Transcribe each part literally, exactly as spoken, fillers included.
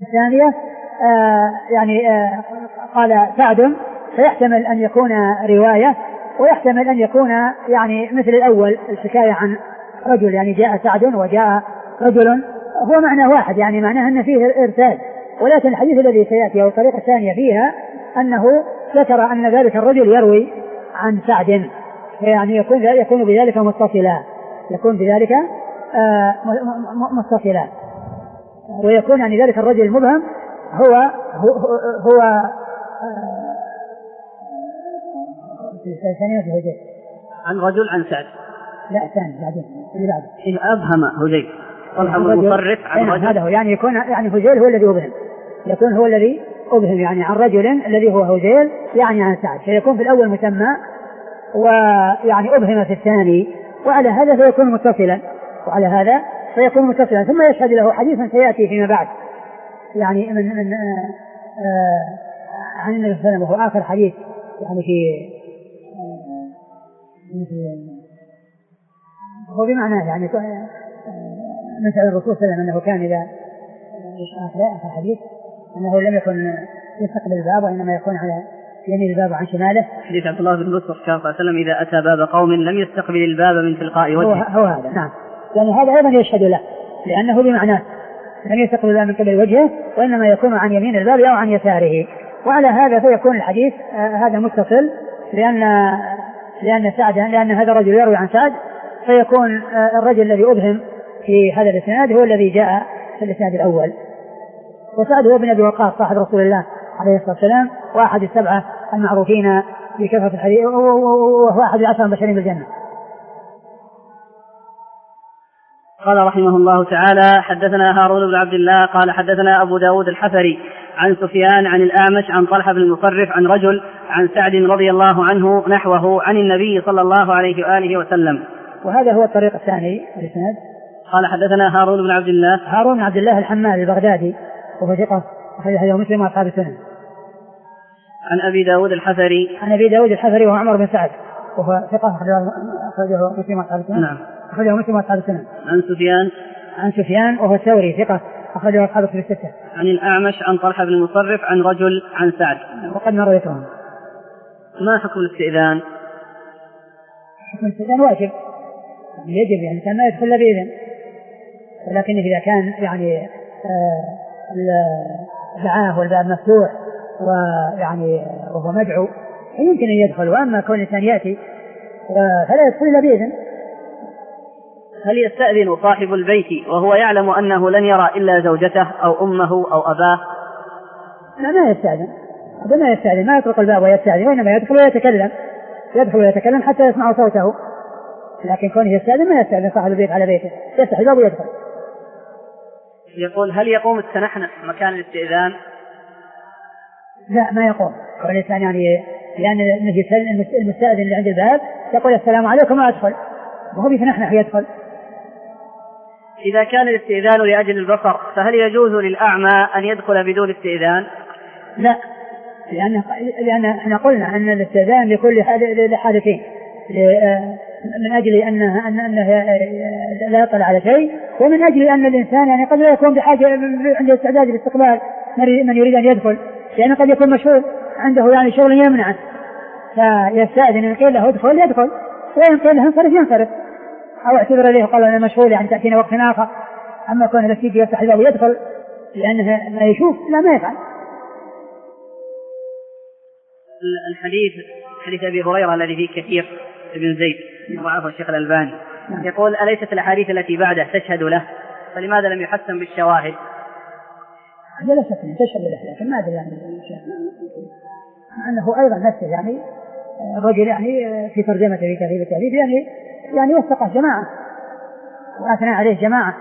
الثانية آه يعني آه قال سعد، فيحتمل أن يكون رواية ويحتمل أن يكون يعني مثل الأول الحكاية عن رجل، يعني جاء سعد وجاء رجل، هو معنى واحد، يعني معناه أن فيه إرسال. ولكن الحديث الذي سيأتي أو الطريقة الثانية فيها أنه ذكر أن ذلك الرجل يروي عن سعد، يعني يكون يكون بذلك متصلا، يكون بذلك آه متصلا، ويكون يعني ذلك الرجل المبهم هو هو, هو آه عن رجل عن سعد. لا ثاني بعدين اللي بعده إن أبهم هذيل طلحة المصرف عن رجل، هذا هو يعني يكون يعني هذيل هو الذي أبهم، يكون هو الذي أبهم يعني عن رجل الذي هو هذيل يعني عن سعد، فيكون في الأول مسمى ويعني أبهم في الثاني، وعلى هذا فيكون متصلا، وعلى هذا فيكون متصلا ثم يشهد له حديثا سيأتي فيما بعد يعني من من آه آه عن النبي صلى الله عليه وسلم، وهو آخر حديث يعني في هو بمعنى يعني مثل الرسول صلى الله عليه وسلم أنه كان إذا آخر حديث أنه لم يكن يستقبل الباب وإنما يكون على يمين الباب عن شماله. حديث عبد الله بن مسعود كان صلى الله عليه وسلم إذا أتى باب قوم لم يستقبل الباب من تلقاء وجهه. هو, هو هذا نعم، يعني هذا أيضا يشهد له لأنه بمعنى لم يستقبل الباب من قبل وجهه وإنما يكون عن يمين الباب أو عن يساره. وعلى هذا فيكون الحديث آه هذا متصل، لأن لأن سعد لأن هذا الرجل يروي عن سعد، فيكون آه الرجل الذي أبهم في هذا الإسناد هو الذي جاء في الإسناد الأول. وسعد هو بن أبي وقاص صاحب رسول الله عليه الصلاة والسلام، وأحد السبعة المعروفين بكثرة الحديث، وهو أحد العشر المبشرين بالجنة. قال رحمه الله تعالى: حدثنا هارون بن عبد الله قال حدثنا أبو داود الحفري عن سفيان عن الأعمش عن طلحة بن المصرف عن رجل عن سعد رضي الله عنه نحوه عن النبي صلى الله عليه وآله وسلم. وهذا هو الطريق الثاني الإسناد. قال حدثنا هارون بن عبد الله هارون بن عبد الله الحمال البغدادي وهو ثقة أخرج حديثه مسلم وأصحاب السنن. عن أبي داود الحفري عن أبي داود الحفري وهو عمر بن سعد وهو ثقة أخرجه مسلم وأصحاب السنن. نعم. أخرجه مسلم وأصحاب السنن. عن سفيان عن سفيان وهو الثوري ثقة أخرجه أصحاب الكتب الستة. عن الأعمش عن طلحة بن المصرف عن رجل عن سعد. وقد مر ذكرهم. ما حكم الاستئذان؟ حكم الاستئذان واجب، يجب يعني كان ما يدخل بإذن، ولكن إذا كان يعني دعاه والباب مفتوح ويعني وهو مدعو يمكن أن يدخل، وأما كون الإنسان يأتي فلا يدخل إلا بإذن. هل يستأذن صاحب البيت وهو يعلم أنه لن يرى إلا زوجته أو أمه أو أباه؟ لا ما يستأذن، هذا ما يستأذن، ما يطرق الباب ويستأذن، وإنما يدخل ويتكلم يدخل ويتكلم حتى يسمع صوته، لكن كونه يستأذن ما يستأذن صاحب البيت على بيته، يفتح الباب ويدخل. يقول: هل يقوم التنحنح مكان الاستئذان؟ لا ما يقوم، والإنسان يعني لأن المستأذن اللي عند الباب يقول السلام عليكم وأدخل، وهو يتنحنح يدخل. إذا كان الاستئذان لأجل البصر فهل يجوز للأعمى أن يدخل بدون استئذان؟ لا، لأن لأن احنا قلنا أن الاستئذان لكل حالتين، من أجل أنه أنه لا يطلع على شيء، ومن أجل أن الإنسان يعني قد لا يكون بحاجة عند استعداد لاستقبال من يريد أن يدخل، يعني قد يكون مشغول عنده يعني شغل يمنعه، فيستأذن إن قيل له ادخل يدخل، وإن قيل له انصرف ينصرف، أو اعتذر إليه وقال أنا مشغول يعني تأتينا وقت آخر. أما كونه بس يجي يفتح الباب ويدخل لأنه ما يشوف لا ما يفعل. الحديث حديث أبي هريرة الذي فيه كثير ابن زيد وعفو الشيخ الألباني يقول: أليست الأحاديث التي بعده تشهد له، فلماذا لم يحسن بالشواهد؟ لا شك أن تشهد له، لكن ما أدري يعني أنه أيضا نفسه يعني الرجل يعني في ترجمته في تهذيب التهذيب يعني يعني وثقه جماعة وأثنى عليه جماعة.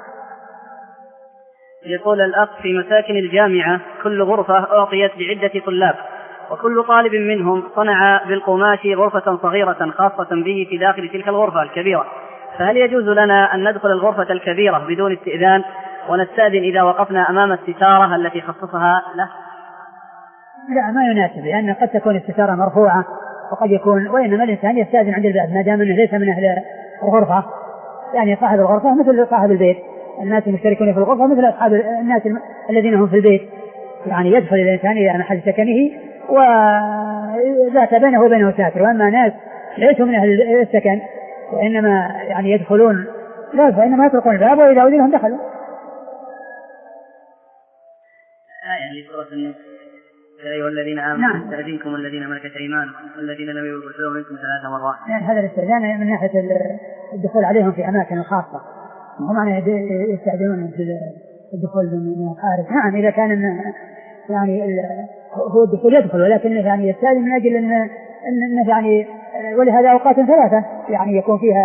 يقول الأخ: في مساكن الجامعة كل غرفة أعطيت بعدة طلاب، وكل طالب منهم صنع بالقماش غرفة صغيرة خاصة به في داخل تلك الغرفة الكبيرة، فهل يجوز لنا أن ندخل الغرفة الكبيرة بدون استئذان ونستأذن إذا وقفنا أمام الستارة التي خصصها له؟ لا ما يناسب، لأن قد تكون الستارة مرفوعة وقد يكون، وإنما الإنسان يستأذن عند الباب ما دام أنه ليس من أهل الغرفة، يعني صاحب الغرفة مثل صاحب البيت الناس المشتركون في الغرفة مثل أصحاب الناس الذين هم في البيت، يعني يدخل الإنسان إلى محل سكنه وذات بينه وبينه ساتر. وأما ناس ليسوا من أهل السكن وإنما يعني يدخلون لا فإنما يطرقون الباب وإذا أذنهم دخلوا. يعني سورة النور يا أيها الذين آمنوا يستأذنكم الذين ملكت أيمانكم والذين لم يبلغوا منكم ثلاث مرات. يعني هذا الاستئذان من ناحية الدخول عليهم في أماكن خاصة، هم معنى يستأذنون في الدخول من الخارج. نعم إذا كان يعني هو الدخول يدخل، ولكن يعني يستأذن من أجل أن أن يعني ولهذا أوقات ثلاثة يعني يكون فيها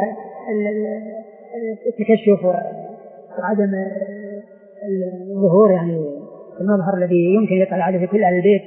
التكشف وعدم الظهور، يعني المظهر الذي يمكن يطلع عليه كل أهل البيت.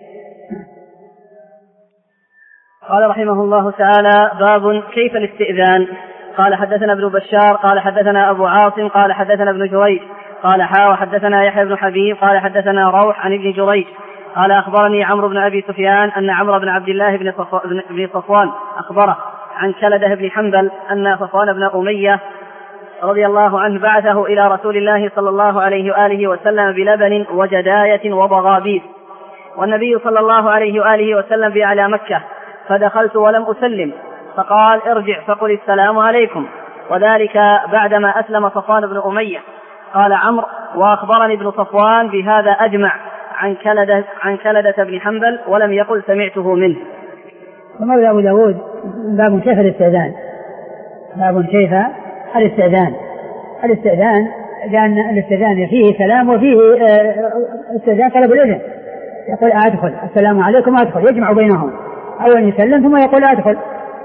قال رحمه الله تعالى: باب كيف الاستئذان. قال حدثنا ابن بشار قال حدثنا أبو عاصم قال حدثنا ابن جريج قال حا وحدثنا يحيى بن حبيب قال حدثنا روح عن ابن جريج قال أخبرني عمرو بن أبي سفيان أن عمرو بن عبد الله بن صفوان أخبره عن كلده بن حنبل أن صفوان بن أمية رضي الله عنه بعثه إلى رسول الله صلى الله عليه وآله وسلم بلبن وجداية وضغابيس، والنبي صلى الله عليه وآله وسلم بأعلى مكة، فدخلت ولم أسلم، فقال: ارجع فقل السلام عليكم، وذلك بعدما أسلم صفوان بن أمية. قال عمرو: وأخبرني ابن صفوان بهذا أجمع عن كلدة, عن كلدة بن حنبل ولم يقل سمعته منه. ثم أبو داود باب كيف الاستئذان. باب كيف الاستئذان. الاستئذان لأن الاستئذان فيه كلام وفيه استئذان طلب الإذن، يقول أدخل السلام عليكم أدخل، يجمع بينهم، أولا يسلم ثم يقول أدخل،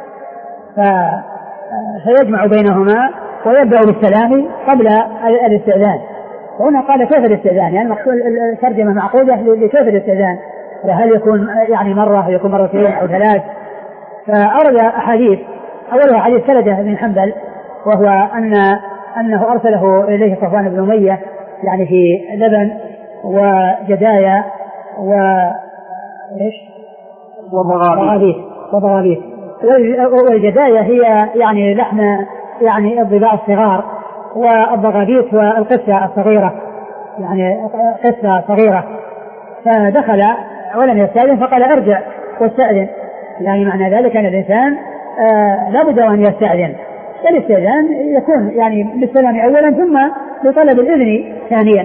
فيجمع بينهما ويبدأ بالسلام قبل الاستئذان. وهنا قال كيف الاستئذان، يعني مقصود الترجمة معقودة لكيف الاستئذان، هل يكون يعني مرة يكون مرتين أو ثلاث. فأرد أحاديث، أولها حديث كلدة بن حنبل، وهو أن أنه أرسله إليه صفوان بن أمية يعني في لبن وجدايا و إيش وضغابيس وضغابيس. والجداية هي يعني لحم يعني الضباع الصغار، والضغابيس والقصة الصغيرة يعني قصة صغيرة. فدخل ولم يستأذن فقال ارجع واستأذن، يعني معنى ذلك أن الإنسان آه لا بد أن يستأذن. الاستئذان يكون يعني بالسلام أولا ثم لطلب الإذن ثانيا.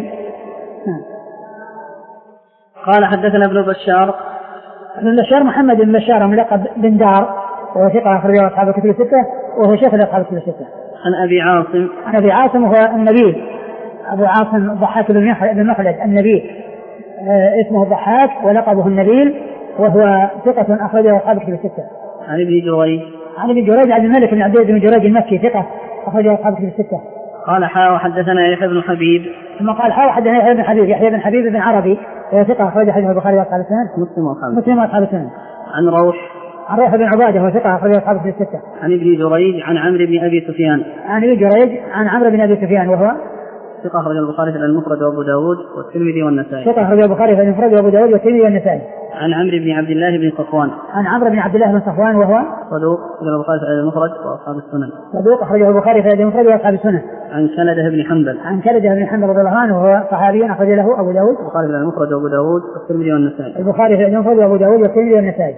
قال حدثنا ابن بشار. ابن بشار محمد بن بشار ملقب بن دار، وهو ثقة أخرجه أصحاب الكتب الستة، وهو شيخ أصحاب الكتب الستة. عن أبي عاصم. عن أبي عاصم وهو النبي أبو عاصم ضحاك بن مخلد النبي، آه اسمه ضحاك ولقبه النبيل، وهو ثقة أخرجه أصحاب الكتب الستة. عن ابن جريج. عن ابن جريج عبد الملك بن عبد بن جريج المكي ثقة أخرجه أصحاب الكتب الستة. قال حا وحدثنا يحيى بن حبيب. ثم قال حا وحدثنا يحيى بن حبيب يحيى بن حبيب بن عربي ثقة أخرجه حديث البخاري وأصحاب السنن مسلم وأصحاب السنن. عن روح. عن روح بن عبادة وهو ثقة أخرجه أصحاب الكتب الستة. عن ابن جريج عن عمرو بن أبي سفيان. عن ابن جريج عن عمرو بن أبي سفيان وهو ثقة أخرجه البخاري في المفرد وأبو داود والترمذي والنسائي. ثقة أخرجه البخاري في المفرد وأبو داود والترمذي والنسائي. عن عمرو بن عبد الله بن صفوان. عن عمرو بن عبد الله بن صفوان وهو صدوق أخرجه البخاري في المفرد وأصحاب السنن. صدوق أخرجه البخاري في المفرد وأصحاب السنن. عن كلده بن حنبل. عن كلده بن حنبل رضي الله عنه وهو صحابي أخرج له أبو داود البخاري في المفرد وأبو داود والترمذي والنسائي. البخاري في المفرد وأبو داود والترمذي والنسائي.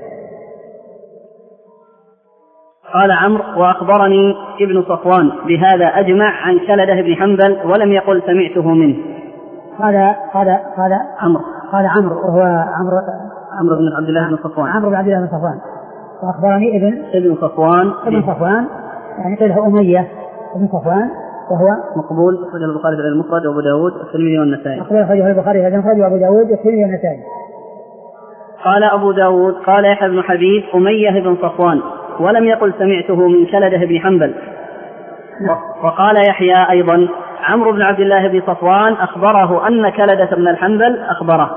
قال عمرو: وأخبرني ابن صفوان بهذا أجمع عن كلده بن حنبل ولم يقل سمعته منه. قال قال قال عمرو قال عمرو وهو عمرو عمرو بن عبد الله بن صفوان. عمرو بن عبد الله بن صفوان. وأخبرني ابن ابن صفوان ابن صفوان يعني قيله أمية ابن صفوان، وهو مقبول أخرجه البخاري في المفرد وأبو داود والترمذي والنسائي. أخرجه البخاري في المفرد وأبو داود والترمذي والنسائي. قال أبو داود قال يحيى بن حبيب أمية بن صفوان ولم يقل سمعته من كلده بن حنبل. وقال يحيى أيضا عمرو بن عبد الله بن صفوان أخبره أن كلدة بن الحنبل أخبره.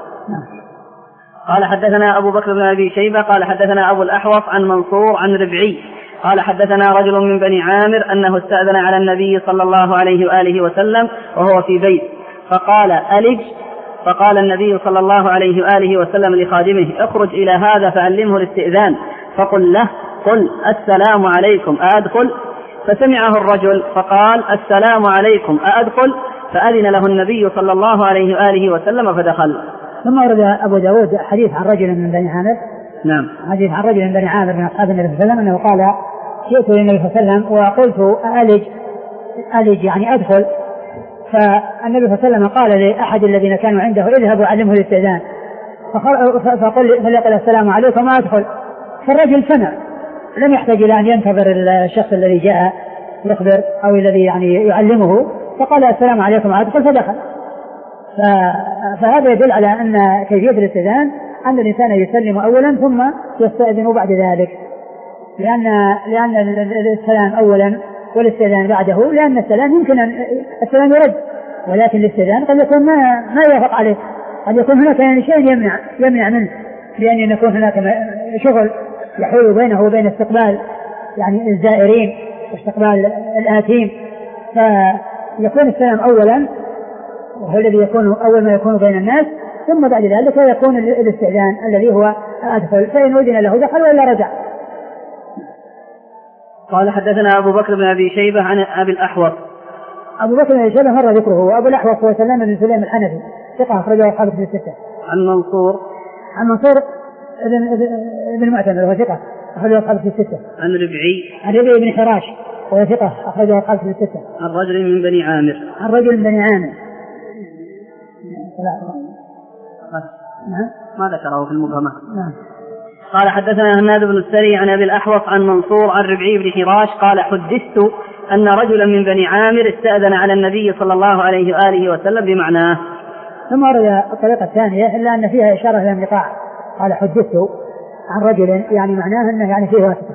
قال حدثنا أبو بكر بن أبي شيبة قال حدثنا أبو الأحوص عن منصور عن ربعي قال حدثنا رجل من بني عامر أنه استأذن على النبي صلى الله عليه وآله وسلم وهو في بيت فقال ألج، فقال النبي صلى الله عليه وآله وسلم لخادمه: اخرج إلى هذا فعلمه الاستئذان، فقل له: قل السلام عليكم أدخل، فسمعه الرجل فقال السلام عليكم أأدخل؟ فأذن له النبي صلى الله عليه وآله وسلم فدخل. ثم ورد أبو داود حديث عن رجل من بني عامر. نعم. حديث عن رجل من بني عامر من أصحاب النبي صلى الله عليه وسلم أنه قال جئت للنبي صلى الله عليه وسلم وقلت ألج ألج يعني أدخل، فالنبي صلى الله عليه وسلم قال لأحد الذين كانوا عنده اذهب وعلمه الاستئذان فقل فليقل السلام عليكم ما أدخل. فالرجل سمع لم يحتاج إلى أن ينتظر الشخص الذي جاء يخبر أو الذي يعني يعلمه، فقال السلام عليكم ما أدخل فدخل. فهذا يدل على أن كيفية الاستئذان أن الإنسان يسلم أولا ثم يستأذن بعد ذلك، لأن لأن السلام أولا والاستئذان بعده، لأن السلام يمكن أن السلام يرد، ولكن الاستئذان قد يكون ما ما يوافق عليه، قد يكون هناك يعني شيء يمنع يمنع منه، لأن يكون هناك شغل يحول بينه وبين استقبال يعني الزائرين واستقبال الآتين، فيكون السلام أولا وهو الذي يكون أول ما يكون بين الناس، ثم بعد ذلك يكون الاستئذان الذي هو أدخل، فإن أذن له دخل وإلا رجع. قال حدثنا أبو بكر بن أبي شيبة عن أبي الأحوص. أبو بكر بن أبي شيبة مر ذكره، وأبو الأحوص هو سلام بن سليم الحنفي ثقة أخرجه أصحاب الكتب الستة. عن منصور عن منصور بن معتمر وهو ثقة أخرجه أصحاب الكتب الستة. عن ربعي عن ربعي بن حراش وهو ثقة أخرجه أصحاب الكتب الستة. عن رجل من بني عامر. عن رجل من بني عامر. نعم. ما ذكره في المبهمات. نعم. قال حدثنا هناد بن السري عن أبي الأحوص عن منصور عن ربعي بن حراش قال حدثت أن رجلا من بني عامر استأذن على النبي صلى الله عليه وآله وسلم بمعناه. ثم ورد الطريقة الثانية إلا أن فيها إشارة إلى الانقطاع، قال حدثت عن رجل يعني معناه أنه يعني فيه واسطة.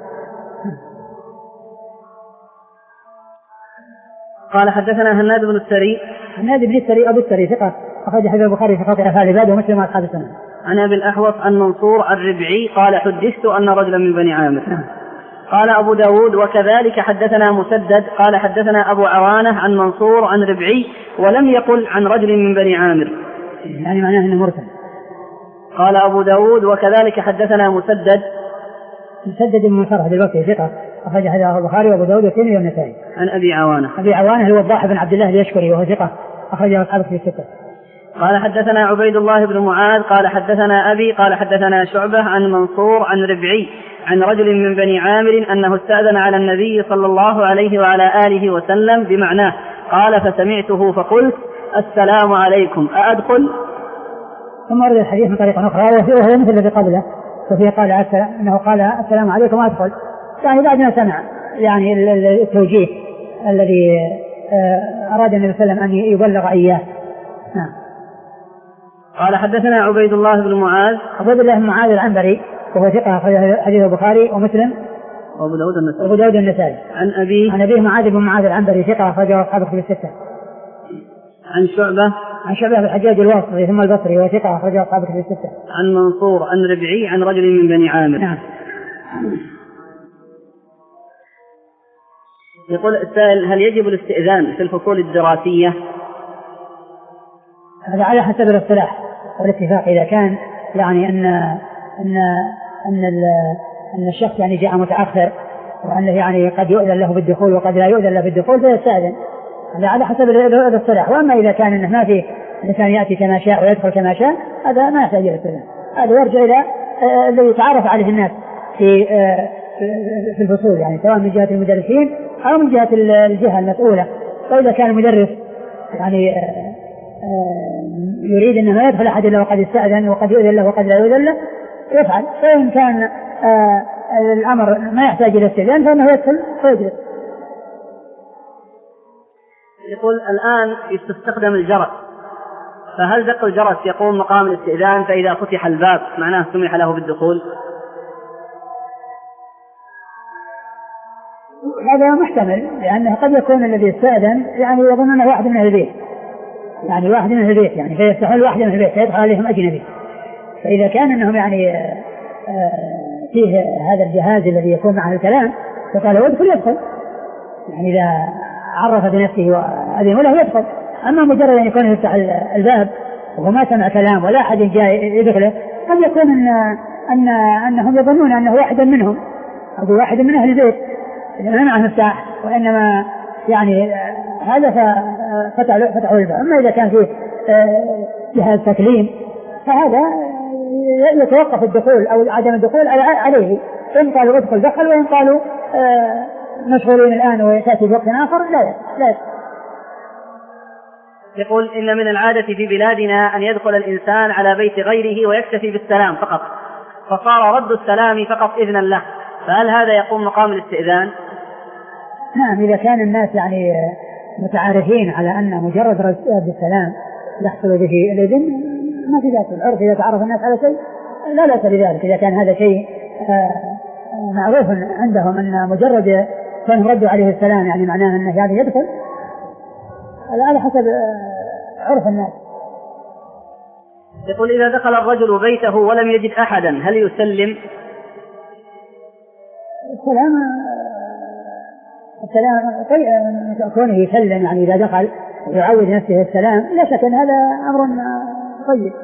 قال حدثنا هناد بن السري. هناد بن السري أبو السري ثقة أخرج حديث البخاري في خلق أفعال العباد ومسلم وأصحاب السنة. عن أبي الأحوص عن منصور عن ربعي قال حدثت أن رجلا من بني عامر. قال أبو داود وكذلك حدثنا مسدد قال حدثنا أبو عوانة عن منصور عن ربعي ولم يقل عن رجل من بني عامر، يعني معناه أنه مرسل. قال أبو داود وكذلك حدثنا مسدد مسدد بن مسرح دلوقتي ثقة أخرج حديث البخاري وأبو داود والترمذي والنسائي. عن أبي عوانة. أبي عوانة هو الضاحي بن عبد الله اليشكري وهو ثقة أخرجه أصحاب الكتب الستة. قال حدثنا عبيد الله بن معاذ قال حدثنا أبي قال حدثنا شعبة عن منصور عن ربعي عن رجل من بني عامر أنه استأذن على النبي صلى الله عليه وعلى آله وسلم بمعناه قال فسمعته فقلت السلام عليكم أأدخل؟ ثم ورد الحديث من طريقة أخرى وهو مثل الذي قبله، وفيه قال أنه قال السلام عليكم أدخل، يعني بعد ما سمع يعني التوجيه الذي أراد النبي صلى الله عليه وسلم أن يبلغ إياه. نعم. قال حدثنا عبيد الله بن معاذ. عبيد الله بن معاذ العنبري وهو ثقة حديث البخاري ومسلم وأبو داود النسائي. وأبو داود النسائي. عن أبي عن أبيه معاذ بن معاذ العنبري ثقة أخرجه أصحاب الكتب الستة. عن شعبة عن شعبة بن الحجاج الواسطي ثم البصري وهو ثقة أخرجه أصحاب الكتب الستة. عن منصور عن ربعي عن رجل من بني عامر. نعم. يقول السائل هل يجب الاستئذان في الفصول الدراسية؟ هذا على حسب الاصطلاح والاتفاق، إذا كان يعني أن أن أن أن الشخص يعني جاء متأخر وأنه يعني قد يؤذن له بالدخول وقد لا يؤذن له بالدخول فيستأذن، هذا على حسب الاصطلاح. وأما إذا كان أنه ما في الإنسان يأتي كما شاء ويدخل كما شاء هذا ما يحتاج إلى الاستئذان، هذا يرجع إلى الذي يتعرف عليه الناس في في الفصول، يعني سواء من جهة المدرسين أو من جهة الجهة المسؤولة. فإذا كان المدرس يعني يريد أنه ما يدخل أحد إلا وقد استأذن وقد يؤذن له وقد لا يؤذن له يفعل، فإن كان الأمر ما يحتاج إلى استئذان فإنه يدخل ويجلس. يقول الآن يستخدم الجرس، فهل دق الجرس يقوم مقام الاستئذان فإذا فتح الباب معناه سمح له بالدخول؟ هذا محتمل، لأنه قد يكون الذي استأذن يعني يظن أنه واحد من البيت، يعني واحد من البيت يعني فيستحل واحد من البيت فيدخل عليهم أجنبي، فإذا كان أنهم يعني فيه هذا الجهاز الذي يكون معه الكلام فقال يدخل يدخل، يعني إذا عرف بنفسه وأذن له يدخل. أما مجرد أن يكون يفتح الباب وهو ما سمع كلام ولا أحد جاء يدخله قد يكون أن أن أنهم يظنون أنه واحد منهم أو واحد من أهل البيت، ما معه مفتاح وإنما يعني هذا فتحوا فتحوا الباب. أما إذا كان فيه جهاز تكليم فهذا يتوقف الدخول أو عدم الدخول عليه، إن قالوا ادخل دخل، وإن قالوا مشغولين الآن ويأتي بوقت آخر لا لا. يقول إن من العادة في بلادنا أن يدخل الإنسان على بيت غيره ويكتفي بالسلام فقط، فصار رد السلام فقط إذنا له، فهل هذا يقوم مقام الاستئذان؟ نعم، إذا كان الناس يعني متعارفين على أن مجرد رد السلام يحصل به الإذن ما في ذلك. العرف إذا تعرف الناس على شيء لا لا لذلك. إذا كان هذا شيء معروف عندهم أن مجرد كان ردوا عليه السلام يعني معناه أنه يعني يدخل على حسب عرف الناس. يقول إذا دخل الرجل بيته ولم يجد أحدا هل يسلم؟ السلام السلام طيب كونه يسلم يعني إذا دخل ويعود نفسه السلام لا شك أن هذا أمر طيب.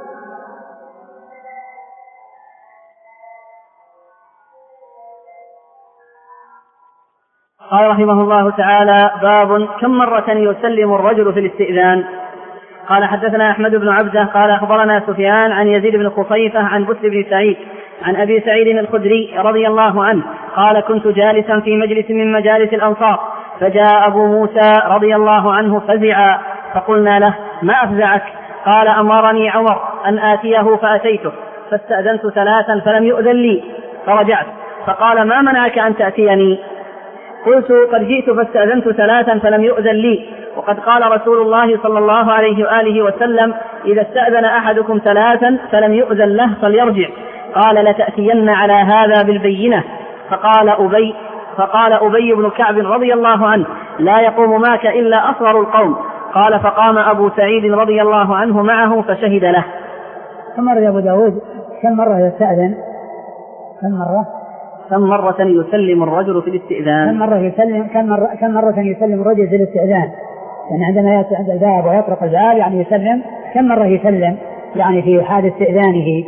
قال رحمه الله تعالى: باب كم مرة يسلم الرجل في الاستئذان؟ قال حدثنا أحمد بن عبده قال أخبرنا سفيان عن يزيد بن خصيفة عن بسر بن سعيد عن أبي سعيد الخدري رضي الله عنه قال: كنت جالسا في مجلس من مجالس الأنصار فجاء أبو موسى رضي الله عنه فزعا، فقلنا له: ما أفزعك؟ قال: أمرني عمر أن آتيه فأتيته فاستأذنت ثلاثا فلم يؤذن لي فرجعت، فقال: ما منعك أن تأتيني؟ قلت: قد جئت فاستأذنت ثلاثا فلم يؤذن لي، وقد قال رسول الله صلى الله عليه وآله وسلم: إذا استأذن أحدكم ثلاثا فلم يؤذن له فليرجع. قال: لتأتين على هذا بالبينة. فقال أبي فقال أبي بن كعب رضي الله عنه: لا يقوم معك إلا أصغر القوم. قال: فقام أبو سعيد رضي الله عنه معه فشهد له. كم مرة أبو داود كم مرة يستأذن؟ كم مرة كم مرة يسلم الرجل في الاستئذان؟ كم مرة يسلم كم مرة كم مرة يسلم الرجل في الاستئذان؟ يعني عندما يأتي عند الباب ويطرق الباب يعني يسلم كم مرة يسلم يعني في حال استئذانه؟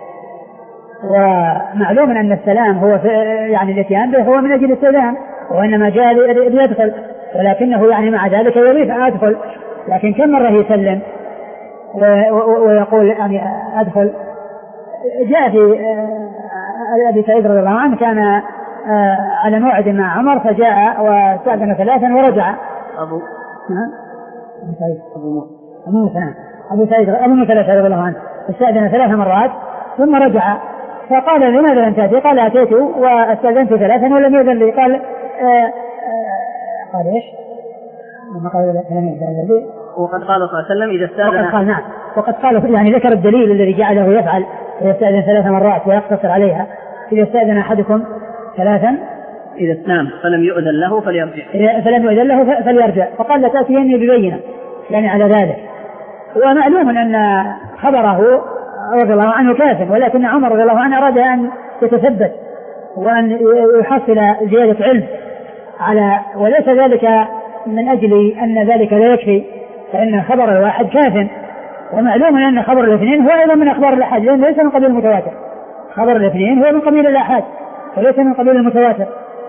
ومعلوم أن السلام هو في يعني الاتيان به هو من أجل الاستئذان، وإنما جاء ليدخل، ولكنه يعني مع ذلك يريد أن أدخل، لكن كم مرة يسلم ويقول يعني أدخل؟ جاء في أبي سعيد رضي الله عنه كان على موعد مع عمر فجاء واستأذن ثلاثا ورجع. أبو أبو سعيد أبو موسى نعم أبو سعيد أبو موسى رضي الله عنه استأذن ثلاث مرات ثم رجع، فقال: لماذا لم تأتي؟ قال: أتيت واستأذنت ثلاثا ولم يؤذن لي. قال آآ آآ قال إيش؟ لما قال لم يؤذن لي وقد قال صلى الله عليه وسلم: إذا استأذن. وقد قال نعم وقد قال يعني ذكر الدليل الذي جعله يفعل يستأذن ثلاث مرات ويقتصر عليها. إذا استأذن أحدكم ثلاثا إذا نعم فلم يؤذن له فليرجع فلم يؤذن له فليرجع. فقال: لتأتيني ببينة يعني على ذلك. ومعلوم أن خبره رضي الله عنه كافٍ، ولكن عمر رضي الله عنه أراد أن يتثبت وأن يحصل زيادة علم على، وليس ذلك من أجل أن ذلك لا يكفي، فإن خبر الواحد كافٍ، ومعلوم أن خبر الاثنين هو أيضا من أخبار الأحاد، لأنه ليس من قبيل المتواتر. خبر الاثنين هو من قبيل الأحاد وليس من قبيل المتواتر.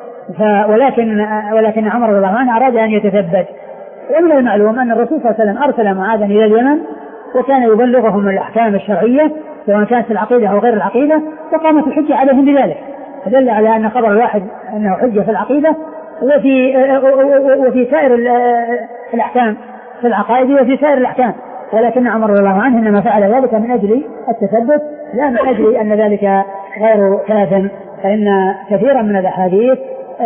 ولكن ولكن عمر رضي الله عنه أراد أن يتثبت. ومن المعلوم أن الرسول صلى الله عليه وسلم أرسل معاذا إلى اليمن وكان يبلغهم الأحكام الشرعية سواء كانت العقيدة أو غير العقيدة، وقامت الحجة عليهم بذلك، فدل على أن خبر الواحد أنه حجة في العقيدة وفي وفي سائر الأحكام في العقائد وفي سائر الأحكام. ولكن عمر رضي الله عنه إنما فعل ذلك من أجل التثبت لا من أجل أن ذلك غير كاف، فإن كثيرا من الأحاديث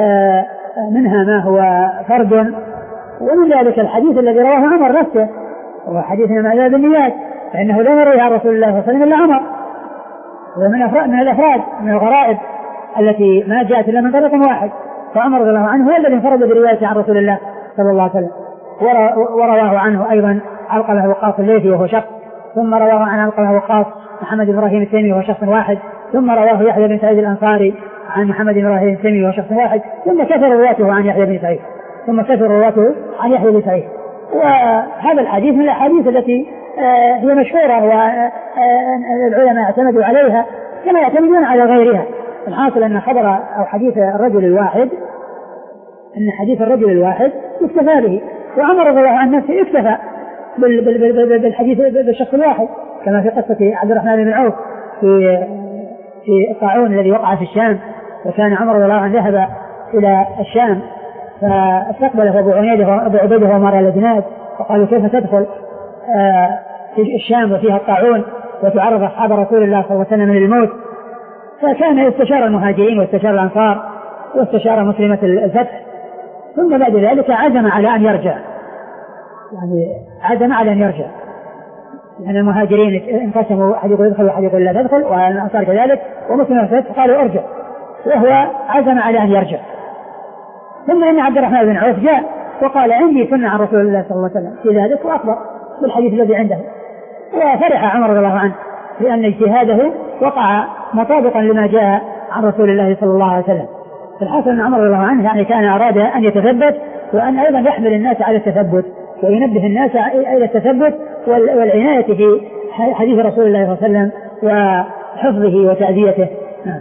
منها ما هو فرد، ومن ذلك الحديث الذي رواه عمر نفسه هو حديث من عذاب النيات، فإنه لا يروي عن رسول الله صلى الله عليه وسلم إلا عمر، ومن أفراد من الأفراد من الغرائب التي ما جاءت إلا من طريق واحد، فعمر رضي الله عنه هو الذي انفرد برواية عن رسول الله صلى الله عليه وسلم. ورواه عنه أيضا علقمة وقاص الليثي وهو شخص، ثم رواه عن علقمة وقاص محمد بن إبراهيم التيمي وهو شخص واحد، ثم رواه يحيى بن سعيد الأنصاري عن محمد بن إبراهيم التيمي وهو شخص واحد، ثم كثر رواته عن يحيى بن سعيد ثم كثر رواته عن يحيى بن سعيد. وهذا الحديث من الأحاديث التي هي مشهورة والعلماء اعتمدوا عليها كما يعتمدون على غيرها. الحاصل أن خبر أو حديث الرجل الواحد أن حديث الرجل الواحد يكتفى به، وعمر رضي الله عن نفسه اكتفى بالحديث بالشخص الواحد، كما في قصة عبد الرحمن بن عوف في في الطاعون الذي وقع في الشام، وكان عمر رضي الله عنه ذهب إلى الشام فاستقبله أبو عبيدة وعمر الأجناد وقالوا كيف تدخل في الشام وفيها الطاعون وتعرض أصحاب رسول الله صلى الله عليه وسلم للموت؟ فكان يستشار المهاجرين واستشار الأنصار واستشار مسلمة الفتح، ثم بعد ذلك عزم على أن يرجع، يعني عزم على أن يرجع، لأن يعني المهاجرين انقسموا، أحد يقول يدخل وأحد يقول لا تدخل، والأنصار كذلك، ومسلمة الفتح قالوا ارجع، وهو عزم على أن يرجع. ثم إن عبد الرحمن بن عوف جاء وقال عندي سنة عن رسول الله صلى الله عليه وسلم في ذلك، وأخبر بالحديث الذي عنده، وفرح عمر رضي الله عنه لأن اجتهاده وقع مطابقا لما جاء عن رسول الله صلى الله عليه وسلم. فالحاصل أن عمر رضي الله عنه يعني كان أراد أن يتثبت، وأن أيضا يحمل الناس على التثبت وينبه الناس إلى التثبت والعناية في حديث رسول الله صلى الله عليه وسلم وحفظه وتأديته. نعم.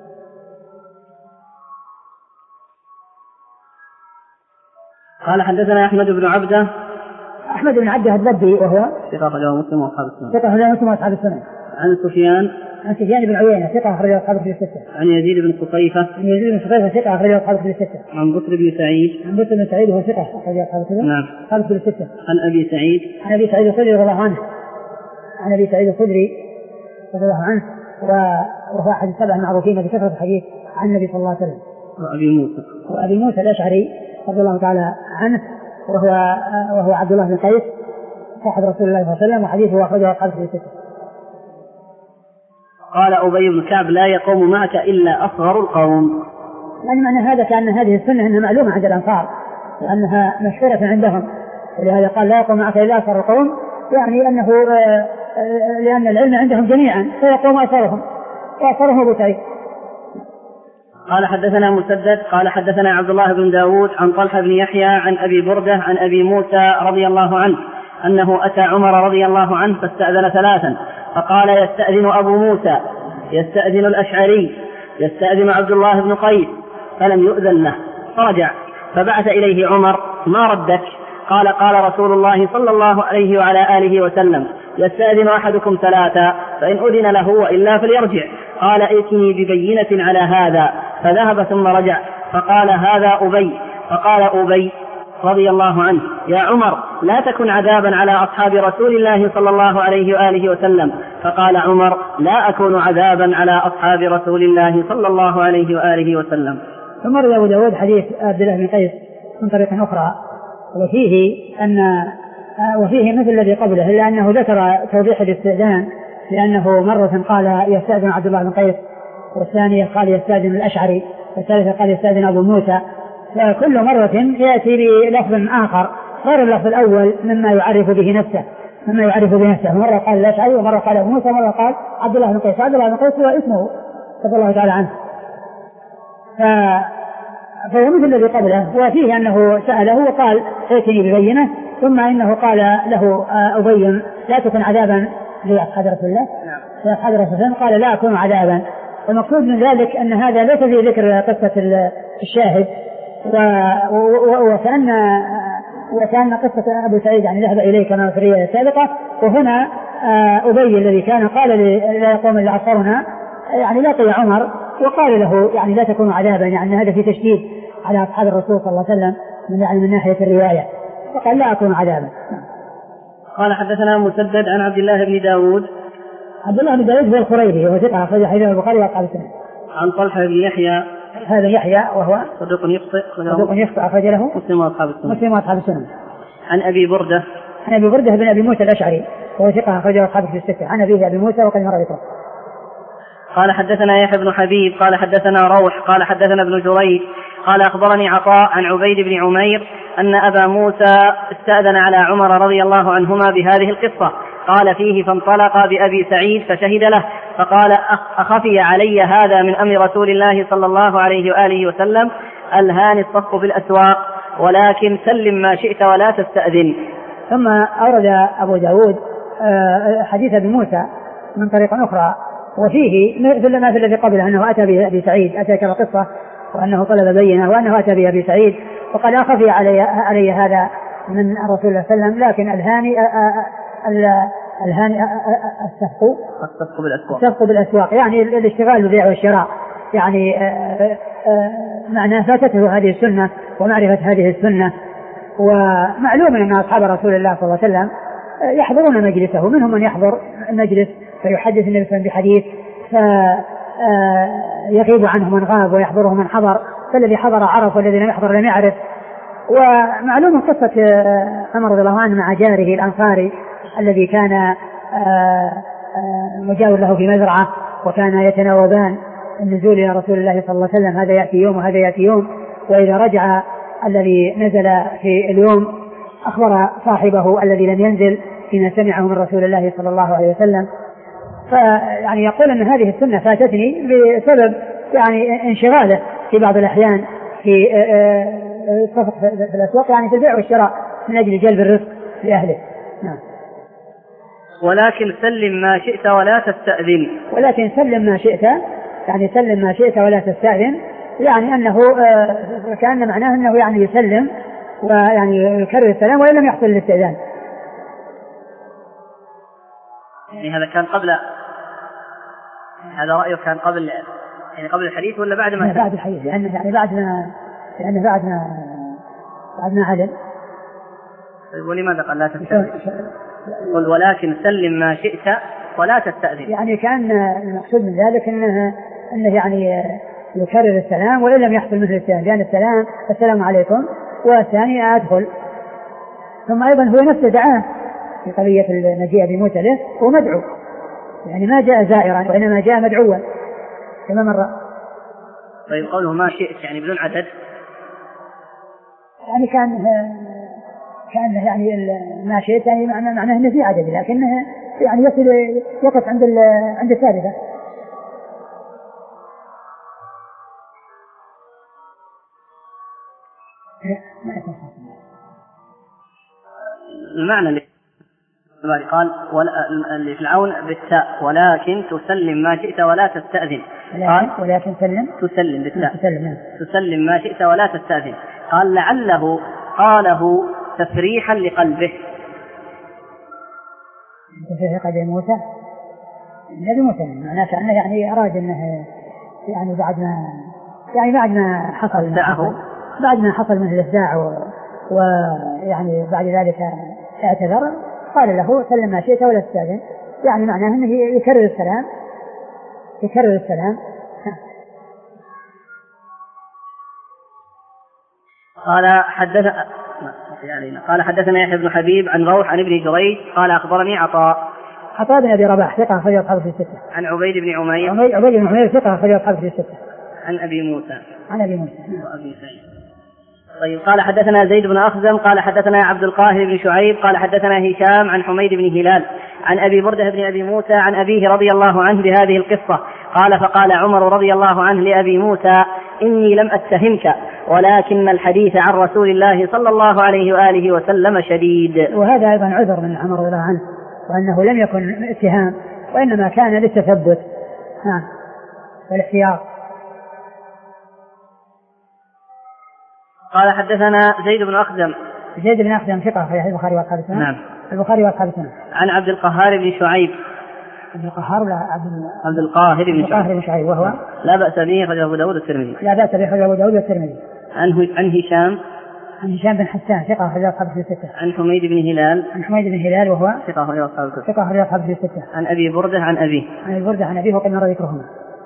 قال حدثنا أحمد بن عبده أحمد بن عبده الضبي وهو ثقة أخرجه مسلم وأصحاب السنن. ثقة أخرجه مسلم وأصحاب السنن. عن سفيان عن سفيان بن عيينة ثقة أخرجه أصحاب الستة. عن يزيد بن قطيفة عن يزيد بن قطيفة ثقة أخرجه أصحاب الستة. عن بكر بن سعيد عن بكر بن سعيد وهو ثقة أخرجه أصحاب الستة. نعم. أصحاب الستة. عن أبي سعيد عن أبي سعيد الخدري رضي الله عنه عن أبي سعيد الخدري رضي الله عنه وهو أحد السبع المعروفين بكثرة الحديث عن النبي صلى الله عليه وسلم. وأبي موسى وأبي موسى الأشعري رضي الله تعالى عنه وهو وهو عبد الله بن قيس صاحب رسول الله صلى الله عليه وسلم، وحديثه أخرجه أصحاب الستة. قال أبي بن كعب لا يقوم معك إلا أصغر القوم. يعني معنى هذا كأن هذه السنة أنها معلومة عند الأنصار وأنها مشهورة عندهم، ولهذا قال لا يقوم معك إلا أصغر القوم، يعني أنه لأن العلم عندهم جميعا فيقوم أصغرهم، وأصغرهم أبو سعيد. قال حدثنا مسدد قال حدثنا عبد الله بن داود عن طلحة بن يحيى عن أبي بردة عن أبي موسى رضي الله عنه أنه أتى عمر رضي الله عنه فاستأذن ثلاثا، فقال يستأذن أبو موسى، يستأذن الأشعري، يستأذن عبد الله بن قيس، فلم يؤذن له فرجع، فبعث إليه عمر ما ردك؟ قال قال رسول الله صلى الله عليه وعلى آله وسلم يستأذن أحدكم ثلاثا فإن أذن له وإلا فليرجع. قال ائتني ببينة على هذا، فذهب ثم رجع فقال هذا أبي، فقال أبي رضي الله عنه يا عمر لا تكن عذابا على أصحاب رسول الله صلى الله عليه وآله وسلم. فقال عمر لا أكون عذابا على أصحاب رسول الله صلى الله عليه وآله وسلم. ثم روى أبو داود حديث عبد الله بن قيس من طريق أخرى وفيه أن وفيه مثل الذي قبله، إلا أنه ذكر توضيح الاستئذان، لأنه مرة قال يستأذن عبد الله بن قيس، والثانية قال يستأذن الأشعري، والثالثة قال يستأذن أبو موسى، فكل مرة يأتي بلفظ آخر غير اللفظ الأول مما يعرف به نفسه مما يعرف به نفسه مرة قال الأشعري ومرة قال أبو موسى ومرة قال عبد الله بن قيس. عبد الله بن قيس هو اسمه رضي الله تعالى عنه، فهو مثل الذي قبله. وفيه أنه سأله وقال ائتني ببينة، ثم إنه قال له أبي لا تكن عذابا لأصحاب رسول الله لأصحاب رسول الله، قال لا أكون عذابا. والمقصود من ذلك أن هذا ليس في ذكر قصة الشاهد، وكأن وكان قصة أبو سعيد يعني ذهب إليه كما في الرواية السابقة، وهنا أبي الذي كان قال لا يقوم إلا أصغرنا يعني لقي عمر وقال له يعني لا تكون عذابا، يعني هذا في تشديد على أصحاب الرسول صلى الله عليه وسلم من يعني من ناحية الرواية، فقال لا أكون عذابا. قال حدثنا مسدد عن عبد الله بن داود عبد الله بن داود هو الخريبي وهو ثقة أخرج حديث البخاري وأصحاب السنن. عن طلحة بن يحيى هذا يحيى وهو صدوق يخطئ صدوق يخطئ أخرج له مسلم وأصحاب السنن. مسلم وأصحاب السنن. عن أبي بردة عن أبي بردة بن أبي موسى الأشعري وهو ثقة أخرج أصحاب الستة. عن أبيه أبي موسى وقد مر ذكره. قال حدثنا يحيى بن حبيب قال حدثنا روح قال حدثنا ابن جريج قال أخبرني عطاء عن عبيد بن عمير أن أبا موسى استأذن على عمر رضي الله عنهما بهذه القصة. قال فيه فانطلق بأبي سعيد فشهد له فقال أخفي علي هذا من أمر رسول الله صلى الله عليه وآله وسلم ألهاني الصف في الأسواق ولكن سلم ما شئت ولا تستأذن. ثم أورد أبو داود حديث ابن موسى من طريق أخرى وفيه مثل ما في الذي قبله أنه أتى بأبي سعيد أتى كما قصة وأنه طلب بينة وأنه أتى بأبي سعيد، وقد أخفي علي, علي هذا من الرسول صلى الله عليه وسلم، لكن الهاني الهاني السفق بالأسواق السفق بالأسواق يعني الاشتغال بالبيع والشراء، يعني معناه فاتته هذه السنة ومعرفة هذه السنة. ومعلوم أن أصحاب رسول الله صلى الله عليه وسلم يحضرون مجلسه، منهم من يحضر المجلس فيحدث النبي صلى الله عليه وسلم بحديث فيغيب عنه من غاب ويحضره من حضر، فالذي حضر عرف والذي لم يحضر لم يعرف. ومعلوم قصة عمر رضي الله عنه مع جاره الأنصاري الذي كان مجاور له في مزرعة، وكان يتناوبان النزول إلى رسول الله صلى الله عليه وسلم، هذا يأتي يوم وهذا يأتي يوم، وإذا رجع الذي نزل في اليوم أخبر صاحبه الذي لم ينزل فيما سمعه من رسول الله صلى الله عليه وسلم. فيعني يقول أن هذه السنة فاتتني بسبب يعني انشغاله في بعض الأحيان في الصفق في الأسواق، يعني في البيع والشراء من أجل جلب الرزق لأهله. نعم. ولكن سلم ما شئت ولا تستأذن. ولكن سلم ما شئت يعني سلم ما شئت ولا تستأذن، يعني أنه كأن معناه أنه يعني يسلم ويعني يكرر السلام وإن لم يحصل الاستئذان. يعني هذا كان قبل، هذا رأيه كان قبل يعني قبل الحديث ولا بعد ما؟ بعد الحديث، لأنه يعني بعد ما لأنه بعد ما بعد ما علم. ولماذا قال لا تستأذن؟ قل ولكن سلم ما شئت ولا تستأذن. يعني كان المقصود من ذلك أنه أنه يعني يكرر السلام وإن لم يحصل مثل السلام، لأن السلام السلام عليكم والثاني أدخل. ثم أيضا هو نفسه دعاه في قضية المجيء بموسى له ومدعو، يعني ما جاء زائرا وإنما جاء مدعوا كما مر. طيب قوله ما شئت يعني بدون عدد، يعني كان كان يعني ما شئت يعني معناه معناه انه في عدد، لكنه يعني يصل يقف عند عند الثالثة. المعنى اللي قال اللي في العون بالتاء ولكن تسلم ما شئت ولا تستأذن، قال ولكن سلم تسلم بالتاء تسلم, تسلم ما شئت ولا تستأذن. قال لعله قاله تفريحا لقلبه. تفريح قلب موسى النبي موسى معناه كأنه يعني أراد أنه يعني بعد ما يعني بعد ما حصل دعه بعد ما حصل من الإفداع ويعني بعد ذلك اعتذر قال له سلم ما شئت ولا تستأذن، يعني معناه أنه يكرر السلام يكرر السلام. قال حدث يعني قال حدثنا يحيى بن حبيب عن روح عن ابن جريج قال أخبرني عطاء عطاء بن أبي رباح ثقة أخرج أصحابه في الستة. عن عبيد بن عمير عبيد بن عمير ثقة أخرج أصحابه في الستة. عن أبي موسى عن أبي موسى وأبي سعيد. طيب قال حدثنا زيد بن أخزم قال حدثنا عبد القاهر بن شعيب قال حدثنا هشام عن حميد بن هلال عن أبي بردة بن أبي موسى عن أبيه رضي الله عنه بهذه القصة. قال فقال عمر رضي الله عنه لأبي موسى إني لم أتهمك ولكن الحديث عن رسول الله صلى الله عليه وآله وسلم شديد. وهذا أيضا عذر من عمر رضي الله عنه، وأنه لم يكن اتهام وإنما كان للتثبت ها والاحتياط. قال حدثنا زيد بن أخزم زيد بن أخزم ثقة في البخاري وأصحاب السنن. نعم البخاري وأصحاب السنن. عن عبد القهار بن شعيب عبد القهار ولا عبد عبد القاهر بن شعيب, شعيب وهو لا بأس به أخرجه أبو داود والترمذي. لا بأس به أخرجه أبو داود والترمذي. عن عن هشام عن هشام بن حسان ثقة أخرجه أصحابه في الستة. عن حميد بن هلال عن حميد بن هلال وهو ثقة أخرجه أصحابه في الستة. ثقة أخرجه أصحابه في الستة. عن أبي بردة عن أبيه عن أبي بردة عن أبيه وقد مر ذكرهما.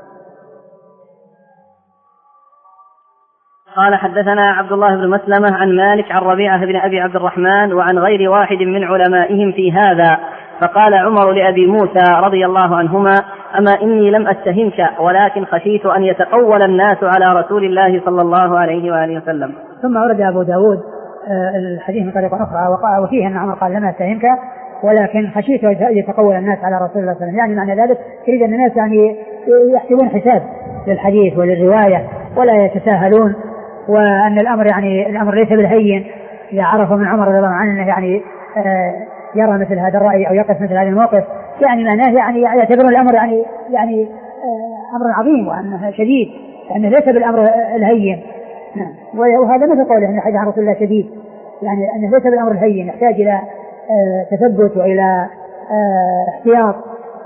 قال حدثنا عبد الله بن مسلمة عن مالك عن ربيعة بن أبي عبد الرحمن وعن غير واحد من علمائهم في هذا. فقال عمر لأبي موسى رضي الله عنهما أما إني لم أتهمك ولكن خشيت أن يتقول الناس على رسول الله صلى الله عليه وآله وسلم. ثم ورد أبو داود الحديث من طريقة أخرى وفيه أن عمر قال لم أتهمك ولكن خشيت أن يتقول الناس على رسول الله صلى الله عليه وسلم، يعني معنى ذلك يريد أن الناس يعني يحسبون حساب للحديث وللرواية ولا يتساهلون، وأن الأمر يعني الأمر ليس بالهين. إذا عرفوا من عمر رضي الله عنه يعني آه يرى مثل هذا الرأي أو يقف مثل هذا الموقف، يعني معناه يعني يعتبرون الأمر يعني يعني آه أمر عظيم وأنه شديد لأنه ليس بالأمر الهين. وهذا مثل قوله أن حديث عن رسول الله شديد، يعني أنه ليس بالأمر الهين، يحتاج إلى تثبت وإلى احتياط.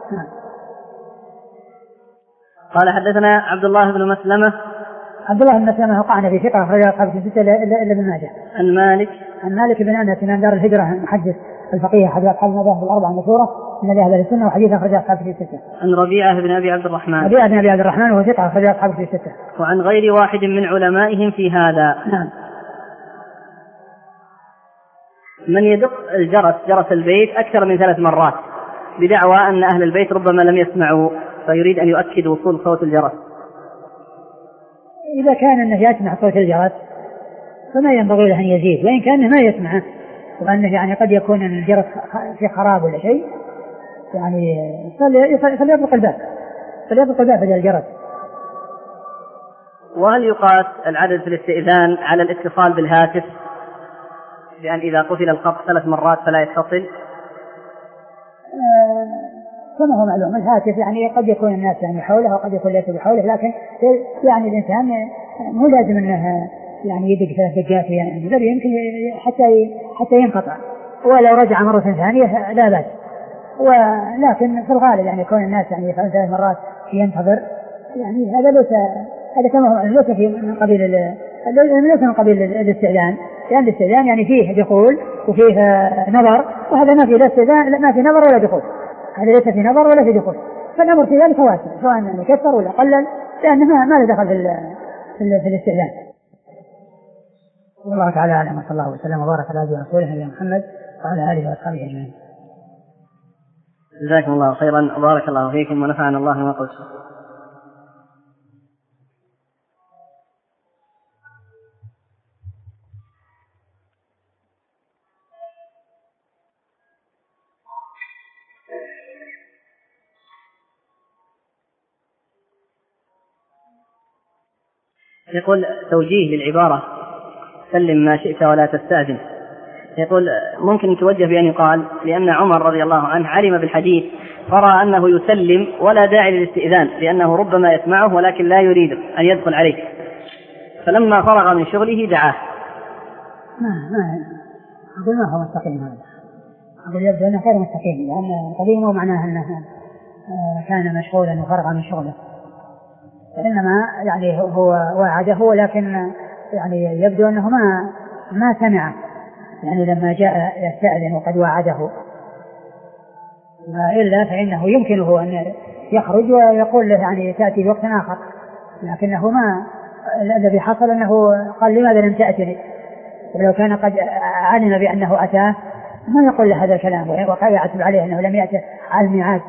قال حدثنا عبد الله بن مسلمة. عبد الله بن مسلمة وقعنا في ثقة أخرجه أصحاب الستة إلا ابن ماجه. عن مالك. عن مالك بن أنس إمام دار الهجرة المحدث الفقيه أحد أصحاب المذاهب الأربعة المشهورة من ذهب إلى السنة، وحديث أخرجه أصحاب الستة. عن ربيعة بن أبي عبد الرحمن. ربيعة بن أبي عبد الرحمن وهو ثقة أخرجه أصحاب الستة. وعن غير واحد من علمائهم في هذا. نعم. من يدق الجرس جرس البيت أكثر من ثلاث مرات بدعوى أن أهل البيت ربما لم يسمعوا فيريد أن يؤكد وصول صوت الجرس. إذا كان أنه يسمع صوت الجرس فما ينبغي له أن يزيد، وإن كان ما يسمعه وأنه يعني قد يكون الجرس في خراب ولا شيء يعني فليطلق الباب فليطلق الباب بدل الجرس. وهل يقاس العدد في الاستئذان على الاتصال بالهاتف، لأن إذا قفل الخط ثلاث مرات فلا يتصل؟ آه كما هو معلوم الهاتف يعني قد يكون الناس يعني حوله وقد يكون ليس بحوله، لكن يعني الإنسان مو لازم أنه يعني يدق ثلاث دقات يعني بل يمكن حتى حتى ينقطع، ولو رجع مرة ثانية لا بأس. ولكن في الغالب يعني يكون الناس يعني ثلاث مرات ينتظر، يعني هذا ليس هذا كما هو ليس في من قبيل ليس من قبيل الاستئذان، لأن الاستئذان يعني فيه دخول وفيه نظر، وهذا ما فيه لا استئذان ما في نظر ولا دخول، هذا ليس في نظر ولا في دخول، فالأمر في ذلك واسع سواء أنه كثر ولا قلل، لأنه ما ما له دخل في في الاستئذان. والله تعالى أعلم، وصلى الله وسلم وبارك على عبده ورسوله نبينا محمد وعلى آله وأصحابه أجمعين. جزاكم الله خيرا وبارك الله فيكم ونفعنا الله ما قلت. يقول توجيه للعبارة سلم ما شئت ولا تستأذن، يقول ممكن توجه بأن يقال لأن عمر رضي الله عنه علم بالحديث فرأى أنه يسلم ولا داعي للاستئذان لأنه ربما يسمعه ولكن لا يريد أن يدخل عليه، فلما فرغ من شغله دعاه. ما ما أقول ما هو مستقيم هذا، أقول يبدو أنه غير مستقيم، لأن قديمه معناه أنه كان مشغولا وفرغ من شغله، إنما يعني هو وعده، ولكن يعني يبدو أنه ما ما سمع يعني لما جاء يستأذن وقد وعده، وإلا فإنه يمكنه أن يخرج ويقول له يعني تأتي بوقت آخر، لكنه ما الذي حصل أنه قال لماذا لم تأتني، ولو كان قد علم بأنه أتاه ما يقول له هذا الكلام وقال يعتب عليه أنه لم يأتي على الميعاد.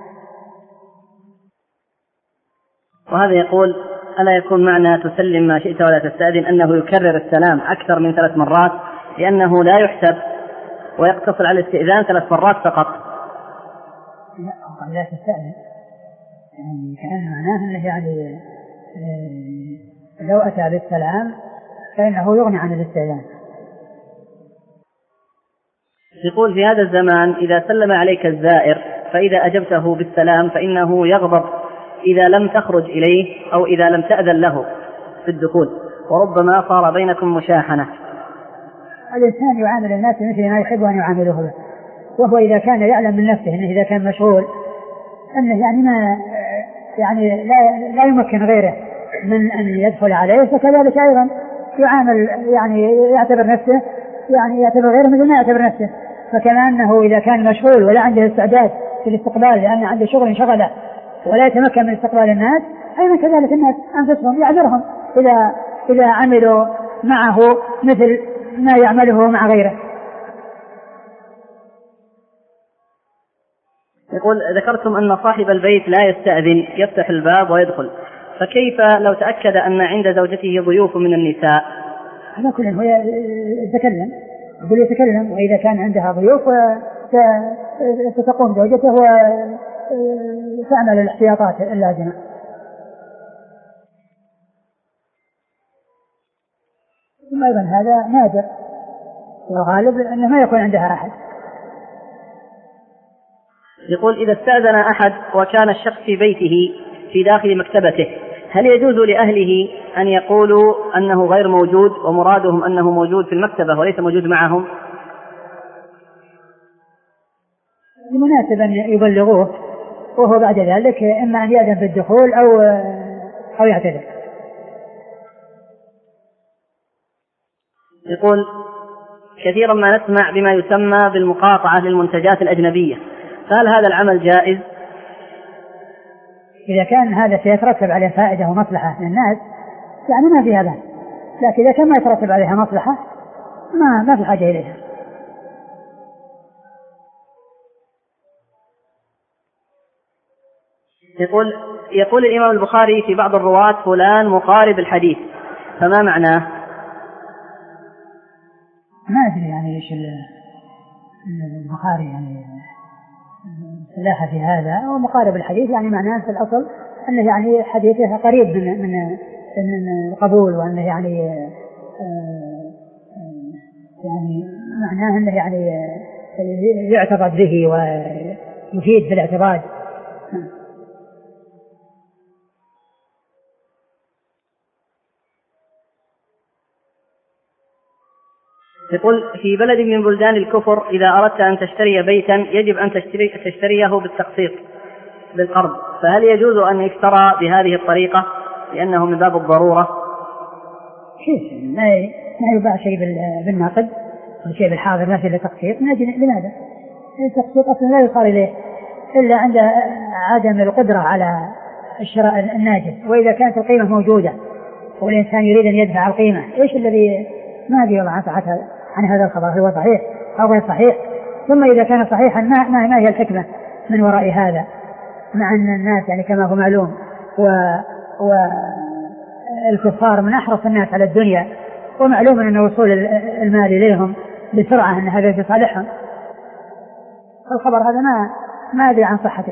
وهذا يقول ألا يكون معنى تسلم ما شئت ولا تستأذن أنه يكرر السلام أكثر من ثلاث مرات لأنه لا يحسب ويقتصر على الاستئذان ثلاث مرات فقط؟ لا قال لا تستأذن يعني كأن معناه أنه يعني لو أتى بالسلام فإنه يغني عن الاستئذان. يقول في هذا الزمان إذا سلم عليك الزائر فإذا أجبته بالسلام فإنه يغضب إذا لم تخرج إليه أو إذا لم تأذن له في الدخول، وربما صار بينكم مشاحنة. الإنسان يعامل الناس مثل ما يحب أن يعامله به، وهو إذا كان يعلم من نفسه أنه إذا كان مشغول أنه يعني ما يعني لا, لا يمكن غيره من أن يدخل عليه، فكذلك أيضا يعامل يعني يعتبر نفسه يعني يعتبر غيره مثل ما يعتبر نفسه، فكما أنه إذا كان مشغول ولا عنده استعداد في الاستقبال لأن عنده شغل شغله ولا يتمكن من استقبال الناس، أيضا كذلك الناس أنفسهم يعذرهم إذا إذا عملوا معه مثل ما يعمله مع غيره. يقول ذكرتم أن صاحب البيت لا يستأذن يفتح الباب ويدخل، فكيف لو تأكد أن عند زوجته ضيوف من النساء؟ هذا كله هو يتكلم يقول يتكلم، وإذا كان عندها ضيوف ستقوم زوجته وتعمل الاحتياطات اللازمة. ثم أيضا هذا نادر، والغالب أنه ما يكون عندها أحد. يقول إذا استأذن أحد وكان الشخص في بيته في داخل مكتبته هل يجوز لأهله أن يقولوا أنه غير موجود ومرادهم أنه موجود في المكتبة وليس موجود معهم؟ المناسب أن يبلغوه وهو بعد ذلك إما أن يأذن بالدخول أو أو يعتذر. يقول كثيرا ما نسمع بما يسمى بالمقاطعة للمنتجات الأجنبية، فهل هذا العمل جائز؟ إذا كان هذا سيترتب عليه فائدة ومصلحة للناس يعني ما في هذا، لكن إذا كان ما يترتب عليها مصلحة ما ما في حاجة إليها. يقول يقول الإمام البخاري في بعض الرواة فلان مقارب الحديث، فما معناه؟ ما أدري يعني إيش البخاري يعني سلاحة في هذا، ومقارب الحديث يعني معناه في الأصل أنه يعني حديثه قريب من من من القبول، وأنه يعني يعني معناه أنه يعني يعتقد به ويفيد في الاعتقاد. يقول في بلد من بلدان الكفر إذا أردت أن تشتري بيتا يجب أن تشتري تشتريه بالتقسيط بالقرض، فهل يجوز أن يشترى بهذه الطريقة لأنه من باب الضرورة؟ ما يباع شيء بالنقد وشيء بالحاضر ما في إلا تقسيط. لماذا؟ التقسيط أصلا لا يصار إليه إلا عند عدم القدرة على الشراء الناجز، وإذا كانت القيمة موجودة والإنسان يريد أن يدفع القيمة إيش الذي ما في وضع عن هذا الخبر هو صحيح أو غير صحيح. ثم إذا كان صحيحا ما, ما هي الحكمة من وراء هذا، مع أن الناس يعني كما هو معلوم والكفار من أحرص الناس على الدنيا، ومعلوم أن وصول المال إليهم بسرعة أن هذا في صالحهم، فالخبر هذا ما ما أدري عن صحته.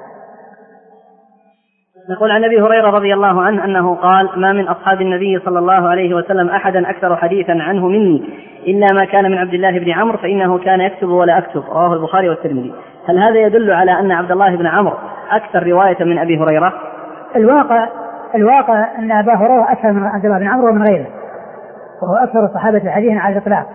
نقول عن أبي هريرة رضي الله عنه أنه قال ما من أصحاب النبي صلى الله عليه وسلم أحدا أكثر حديثا عنه مني إلا ما كان من عبد الله بن عمرو فإنه كان يكتب ولا أكتب، رواه البخاري والترمذي. هل هذا يدل على أن عبد الله بن عمرو أكثر رواية من أبي هريرة؟ الواقع الواقع أن أبا هريرة أكثر من عبد الله بن عمرو ومن غيره، وهو أكثر الصحابة حديثا على الإطلاق.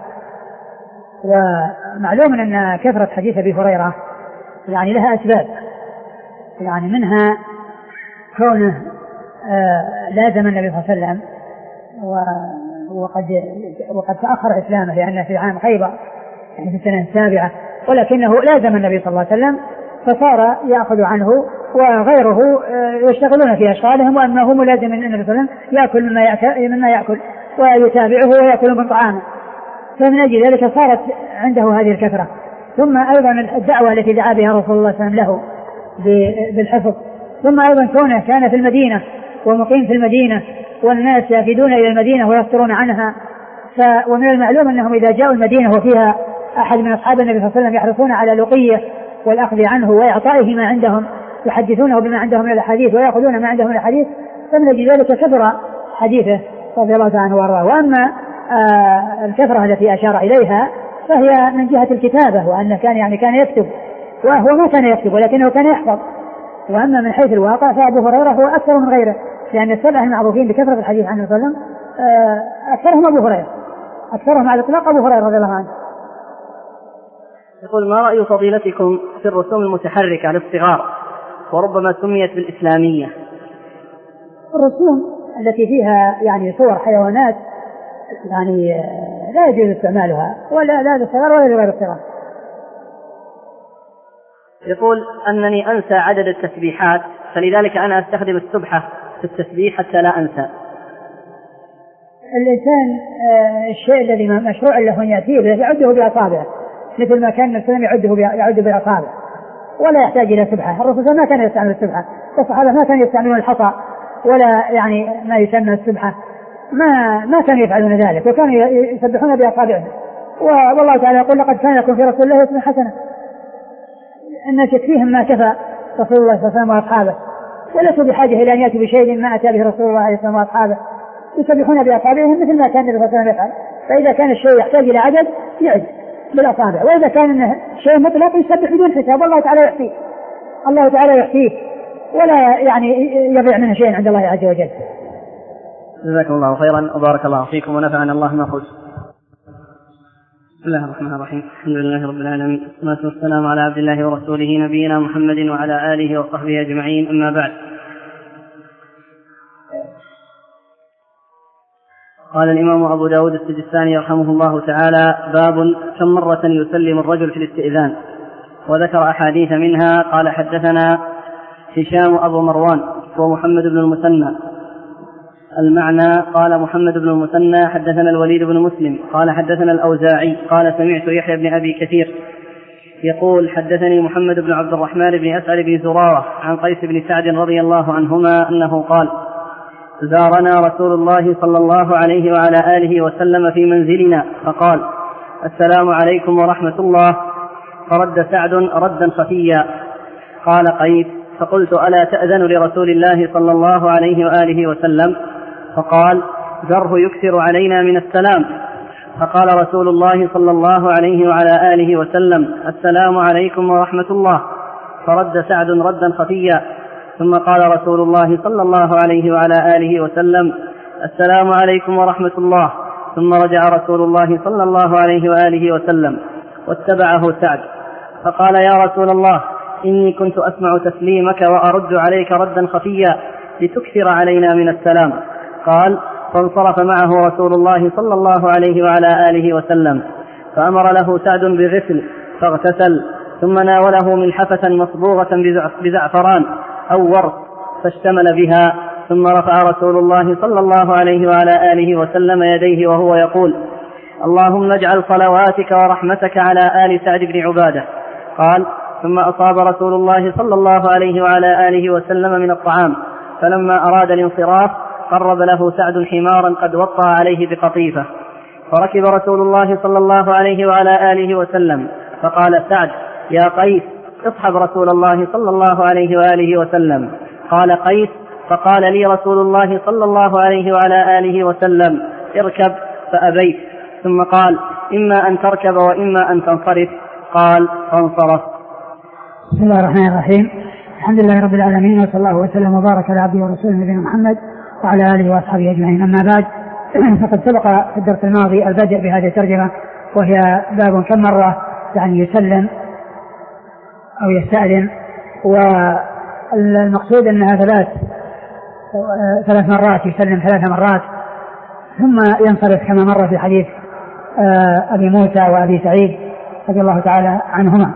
ومعلوم أن كثرة حديث أبي هريرة يعني لها أسباب، يعني منها كونه آه لازم النبي صلى الله عليه وسلم وقد وقد تأخر إسلامه لأنه في عام خيبر يعني في السنة السابعة، ولكنه لازم النبي صلى الله عليه وسلم فصار يأخذ عنه وغيره آه يشتغلون في أشغالهم، وأنه ملازم النبي صلى الله عليه وسلم يأكل مما يأكل, مما يأكل ويتابعه ويأكل من طعامه، فمن أجل ذلك صارت عنده هذه الكثرة. ثم أيضا الدعوة التي دعا بها رسول الله صلى الله عليه وسلم له بالحفظ، ثم أيضا كونه كان في المدينة ومقيم في المدينة والناس يفدون إلى المدينة ويفطرون عنها، ومن المعلوم أنهم إذا جاءوا المدينة وفيها أحد من أصحاب النبي صلى الله عليه وسلم يحرصون على لقيه والأخذ عنه وإعطائه ما عندهم، يحدثونه بما عندهم من الحديث ويأخذون ما عندهم من الحديث، فمن أجل ذلك كثر حديثه رضي الله عنه وارضاه. وأما آه الكثرة التي أشار إليها فهي من جهة الكتابة، وأنه كان يعني كان يكتب وهو ما كان يكتب ولكنه كان يحفظ. وأما من حيث الواقع فأبو هريرة هو أكثر من غيره، لأن السبعة المعروفين بكثرة الحديث عنه صلى الله عليه وسلم أكثرهم أبو هريرة، أكثرهم على الإطلاق أبو هريرة رضي الله عنه. يقول ما رأي فضيلتكم في الرسوم المتحركة للصغار وربما سميت بالإسلامية؟ الرسوم التي فيها يعني صور حيوانات يعني لا يجوز استعمالها ولا لا للصغار ولا لغير الصغار. يقول أنني أنسى عدد التسبيحات فلذلك أنا أستخدم السبحة في التسبيح حتى لا أنسى. الإنسان الشيء الذي مشروع له أن يأتيه يعده بأصابعه، مثل ما كان الإنسان يعده يعد بأصابعه ولا يحتاج إلى سبحة. الرسول ما كان يستعمل السبحة، والصحابة ما كانوا يستعملون الحصى ولا يعني ما يسمى السبحة، ما ما كانوا يفعلون ذلك، وكانوا يسبحون بأصابعهم. والله تعالى يقول لقد كان لكم في رسول الله أسوة حسنة. الناس يكفيهم ما كفى رسول الله صلى الله عليه وسلم وأصحابه، وليسوا بحاجة إلى أن يأتوا بشيء ما أتى به رسول الله عليه وسلم وأصحابه، يسبحون بأصابعهم مثل ما كان النبي صلى الله عليه وسلم يفعل. فإذا كان الشيء يحتاج إلى عدد يعد بالأصابع، وإذا كان شيء مطلق يسبح بدون حساب، والله تعالى يحصيه الله تعالى يحصيه ولا يعني يضيع منه شيء عند الله عز وجل. جزاكم الله خيرا وبارك الله فيكم ونفعنا الله ما قلت. بسم الله الرحمن الرحيم. الحمد لله رب العالمين، والصلاة والسلام على عبد الله ورسوله نبينا محمد وعلى آله وصحبه أجمعين، أما بعد. قال الإمام أبو داود السجستاني رحمه الله تعالى: باب كم مرة يسلم الرجل في الاستئذان. وذكر أحاديث منها. قال: حدثنا هشام أبو مروان ومحمد بن المثنى. المعنى: قال محمد بن المثنى: حدثنا الوليد بن مسلم قال حدثنا الأوزاعي قال سمعت يحيى بن أبي كثير يقول: حدثني محمد بن عبد الرحمن بن أسعد بن زرارة عن قيس بن سعد رضي الله عنهما أنه قال: زارنا رسول الله صلى الله عليه وعلى آله وسلم في منزلنا فقال: السلام عليكم ورحمة الله. فرد سعد ردا خفيا. قال قيس: فقلت: ألا تأذن لرسول الله صلى الله عليه وآله وسلم؟ فقال: ذره يكثر علينا من السلام. فقال رسول الله صلى الله عليه وعلى آله وسلم: السلام عليكم ورحمة الله. فرد سعد ردا خفيا. ثم قال رسول الله صلى الله عليه وعلى آله وسلم: السلام عليكم ورحمة الله. ثم رجع رسول الله صلى الله عليه وآله وسلم واتبعه سعد. فقال: يا رسول الله، إني كنت أسمع تسليمك وأرد عليك ردا خفيا لتكثر علينا من السلام. قال: فانصرف معه رسول الله صلى الله عليه وعلى آله وسلم، فأمر له سعد بغسل فاغتسل، ثم ناوله ملحفة مصبوغة بزعفران أو ورق فاشتمل بها، ثم رفع رسول الله صلى الله عليه وعلى آله وسلم يديه وهو يقول: اللهم اجعل صلواتك ورحمتك على آل سعد بن عبادة. قال: ثم أصاب رسول الله صلى الله عليه وعلى آله وسلم من الطعام، فلما أراد الانصراف قرب له سعد حمارا قد وطى عليه بقطيفة، فركب رسول الله صلى الله عليه وعلى آله وسلم، فقال سعد: يا قيس، اصحب رسول الله صلى الله عليه وآله وسلم. قال قيس: فقال لي رسول الله صلى الله عليه وعلى آله وسلم: اركب، فأبيت. ثم قال: إما أن تركب وإما أن تنصرف. قال: فانصرف. بسم الله الرحمن الرحيم. الحمد لله رب العالمين، وصلى الله وسلم وبارك على عبده ورسوله نبينا محمد وعلى آله وأصحابه أجمعين، أما بعد. فقد سبق في الدرس الماضي البدء بهذه الترجمة، وهي باب كم مرة يعني يسلم أو يستأذن، والمقصود أنها ثلاث ثلاث مرات، يسلم ثلاث مرات ثم ينصرف كما مر في حديث أبي موسى وأبي سعيد رضي الله تعالى عنهما.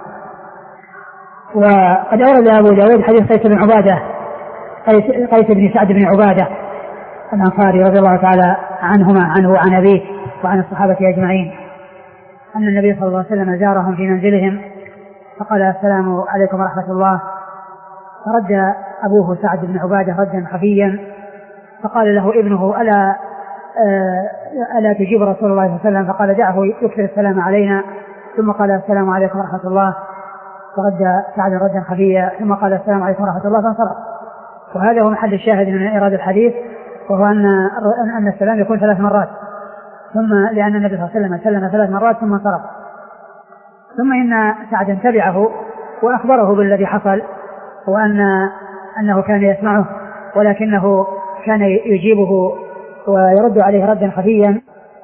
وقد أورد أبو داود حديث قيس بن عبادة قيس بن سعد بن عبادة الأنصاري رضي الله تعالى عنهما عنه وعن أبيه وعن الصحابة أجمعين أن النبي صلى الله عليه وسلم زارهم في منزلهم فقال: السلام عليكم ورحمة الله. فرد أبوه سعد بن عبادة ردا خفيا، فقال له ابنه: ألا ألا تجيب رسول الله صلى الله عليه وسلم؟ فقال: دعه يكثر السلام علينا. ثم قال: السلام عليكم ورحمة الله. فرد سعد ردا خفيا، ثم قال: السلام عليكم ورحمة الله، فانصرف. وهذا هو محل الشاهد من إيراد الحديث، وهو أن أن السلام يكون ثلاث مرات، ثم لأن النبي صلى الله عليه وسلم سلم ثلاث مرات ثم انصرف. ثم إن سعدا تبعه وأخبره بالذي حصل، وأن أنه كان يسمعه ولكنه كان يجيبه ويرد عليه ردا خفيا،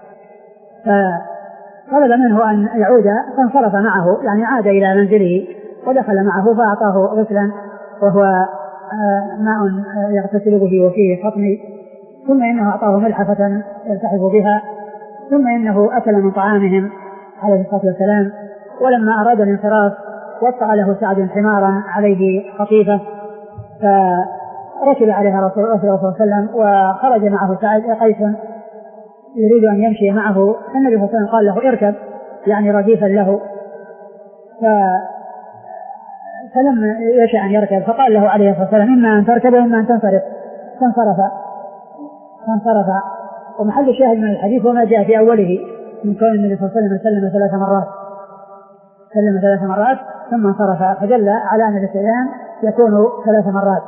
فطلب منه أن يعود، فانصرف معه، يعني عاد إلى منزله ودخل معه فأعطاه غسلا وهو ماء يغتسل به وفيه خطم، ثم إنه أعطاه ملحفة يلتحف بها، ثم إنه أكل من طعامهم عليه الصلاة والسلام. ولما أراد الانصراف وطأ له سعد حمارا عليه قطيفة، فركب عليها رسول الله صلى الله عليه وسلم، وخرج معه سعد قيس يريد أن يمشي معه. النبي صلى الله عليه وسلم قال له: اركب، يعني رديفا له، فلم يشاء أن يركب، فقال له عليه الصلاة والسلام: إما أن تركب وإما أن تنصرف. فانصرف فانصرف ومحل الشاهد من الحديث وما جاء في أوله من كون النبي صلى الله عليه وسلم سلم ثلاث مرات سلم ثلاث مرات ثم انصرف، فدل على أن الاستئذان يكون ثلاث مرات.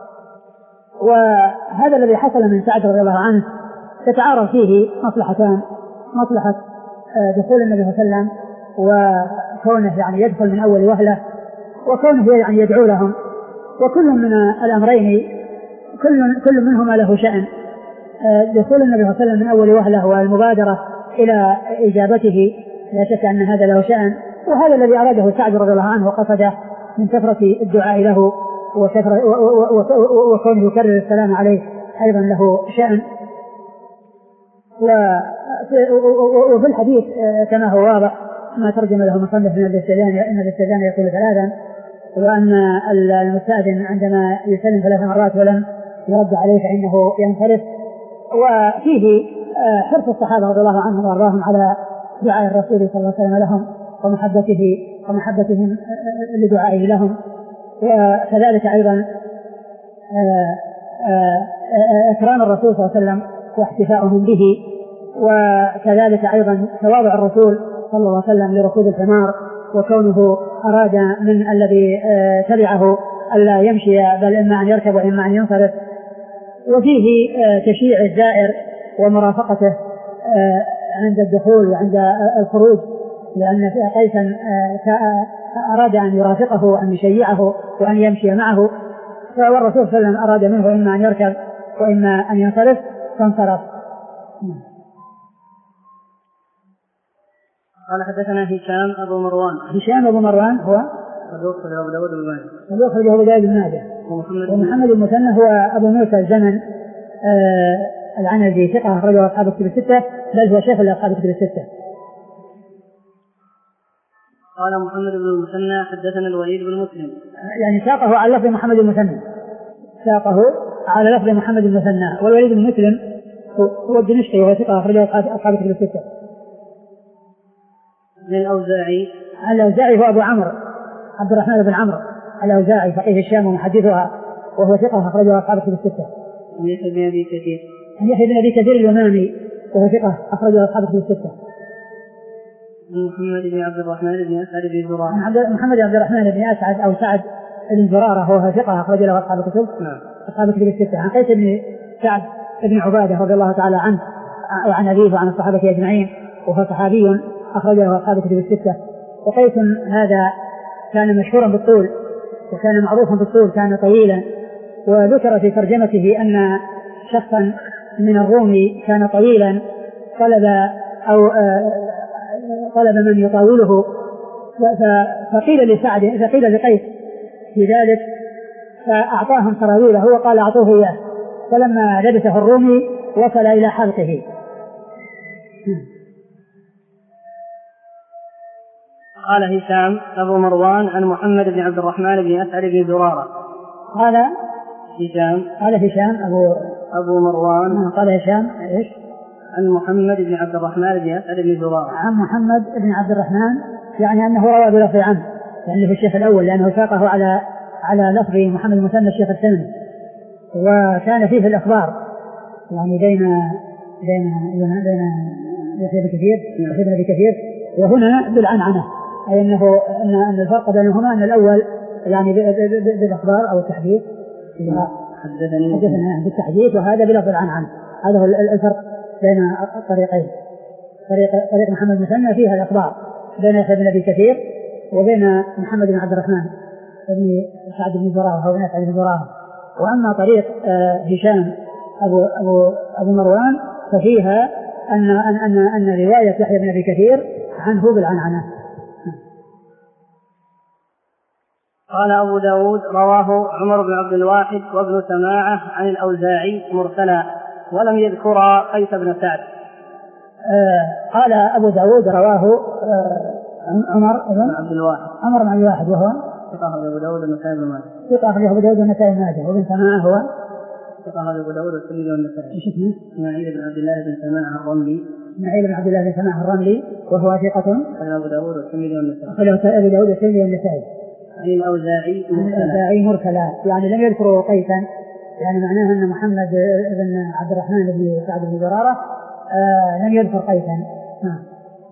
وهذا الذي حصل من سعد رضي الله عنه تتعارض فيه مصلحتان: مصلحة دخول النبي صلى الله عليه وسلم وكونه يعني يدخل من أول وهلة، وكونه يعني يدعو لهم وكل من الأمرين كل كل منهما له شأن. دخول النبي صلى الله عليه وسلم من أول وهلة والمبادرة إلى إجابته لا شك أن هذا له شأن، وهذا الذي أراده سعد رضي الله عنه وقصده من كثرة الدعاء له وكونه يكرر السلام عليه أيضا له شأن. وفي الحديث كما هو واضح ما ترجم له مصنف من الاستئذان أن الاستئذان يكون ثلاثا، وأن المستأذن عندما يسلم ثلاث مرات ولم يرد عليه فإنه ينصرف. وفيه حرص الصحابة رضي الله عنهم وأرضاهم على دعاء الرسول صلى الله عليه وسلم لهم ومحبته ومحبتهم لدعائه لهم، وكذلك أيضا إكرام الرسول صلى الله عليه وسلم واحتفاؤهم به، وكذلك أيضا تواضع الرسول صلى الله عليه وسلم لركوب الحمار وكونه أراد من الذي تبعه ألا يمشي بل إما أن يركب وإما أن ينصرف. وفيه تشييع الزائر ومرافقته عند الدخول وعند الخروج، لأن قيسا أراد أن يرافقه وأن يشيعه وأن يمشي معه، فالرسول صلى الله عليه وسلم أراد منه إما أن يركب وإما أن ينصرف فانصرف. قال حدثنا هشام أبو مروان. هشام أبو مروان هو صدوق أخرجه أبو داود بن ماجه. صدوق أخرجه أبو داود بن ماجه. ومحمد المثنى هو أبو موسى الزمن آه العنزي ثقة أخرجه أصحاب الكتب الستة، بل هو شيخ لأصحاب الكتب الستة. قال محمد بن المثنى حدثنا الوليد بن مسلم، يعني ساقه على لفظ محمد المثنى، ساقه على لفظ محمد المثنى. والوليد بن مسلم هو الدمشقي وهو ثقة أخرجه أصحاب الكتب الستة. من الأوزاعي. الأوزاعي هو أبو عمرو عبد الرحمن بن عمرو الأوزاعي فقيه الشام ومحدثها، وهو ثقة أخرجه أصحاب الكتب الستة. عن يحيى بن أبي كثير. عن يحيى بن أبي كثير اليمامي وهو ثقة أخرجه أصحاب الكتب الستة. عن محمد بن عبد الرحمن بن أسعد بن زرارة. محمد بن عبد الرحمن بن أسعد أو سعد بن زرارة وهو ثقة أخرج له أصحاب الكتب. نعم. أصحاب الكتب الستة. عن قيس بن سعد بن عبادة رضي الله تعالى عنه وعن أبيه وعن الصحابة أجمعين، وهو صحابي أخرج له أصحاب الكتب الستة. وقيس هذا كان مشهورا بالطول وكان معروفا بالطول، كان طويلا، وذكر في ترجمته أن شخصا من الروم كان طويلا طلب أو طلب من يطاوله، فقيل لسعد فقيل لقيس في ذلك فأعطاهم سراويله وقال أعطوه إياه، فلما لبسه الرومي وصل إلى حلقه. قال هشام أبو مروان عن محمد بن عبد الرحمن بن أسعد بن زرارة. قال هشام قال هشام أبو أبو مروان قال هشام إيش عن محمد بن عبد الرحمن بن أسعد بن زرارة. عن محمد بن عبد الرحمن، يعني أنه روى بلفظ عنه، يعني في الشيخ الأول لأنه ساقه على على لفظ محمد المثنى الشيخ الثاني، وكان فيه الأخبار يعني بين بين بين يحيى بن كثير يحيى بن أبي كثير، وهنا بالعنعنة، أي أنه أن الفرق بينهما أن الأول يعني بالأخبار أو التحديث حدثني حدثنا بالتحديث، وهذا بلفظ العنعنة. هذا هو الفرق بين الطريقين. طريق طريق محمد المثنى فيها الأخبار بين يحيى بن أبي كثير وبين محمد بن عبد الرحمن بن سعد بن زرارة أو بن سعد بن زرارة. وأما طريق هشام أبو أبو أبو مروان ففيها أن أن أن, أن رواية يحيى بن أبي كثير عنه بالعنعنة. قال أبو داود رواه عمر بن عبد الواحد وابن سماعة عن الأوزاعي مرسلا ولم يذكر قيس بن سعد. آه قال أبو داود رواه آه عمر بن عبد الواحد عمر بن عبد الواحد وهو ثقة أبو داود والنسائي بن ماجه. ثقة أبو داود والنسائي بن ماجه. وابن سماعة هو ثقة أبو داود والترمذي والنسائي. ايش اسمه؟ إسماعيل بن عبد الله بن سماعة الرملي. إسماعيل بن عبد الله بن سماعة الرملي وهو ثقة. قال أبو داود والترمذي والنسائي. قال أبو داود والترمذي والنسائي. عن الأوزاعي الأوزاعي مرسلا، يعني لم يذكروا قيسا، يعني معناه أن محمد بن عبد الرحمن بن سعد بن زرارة آه لم يذكر قيسا. نعم.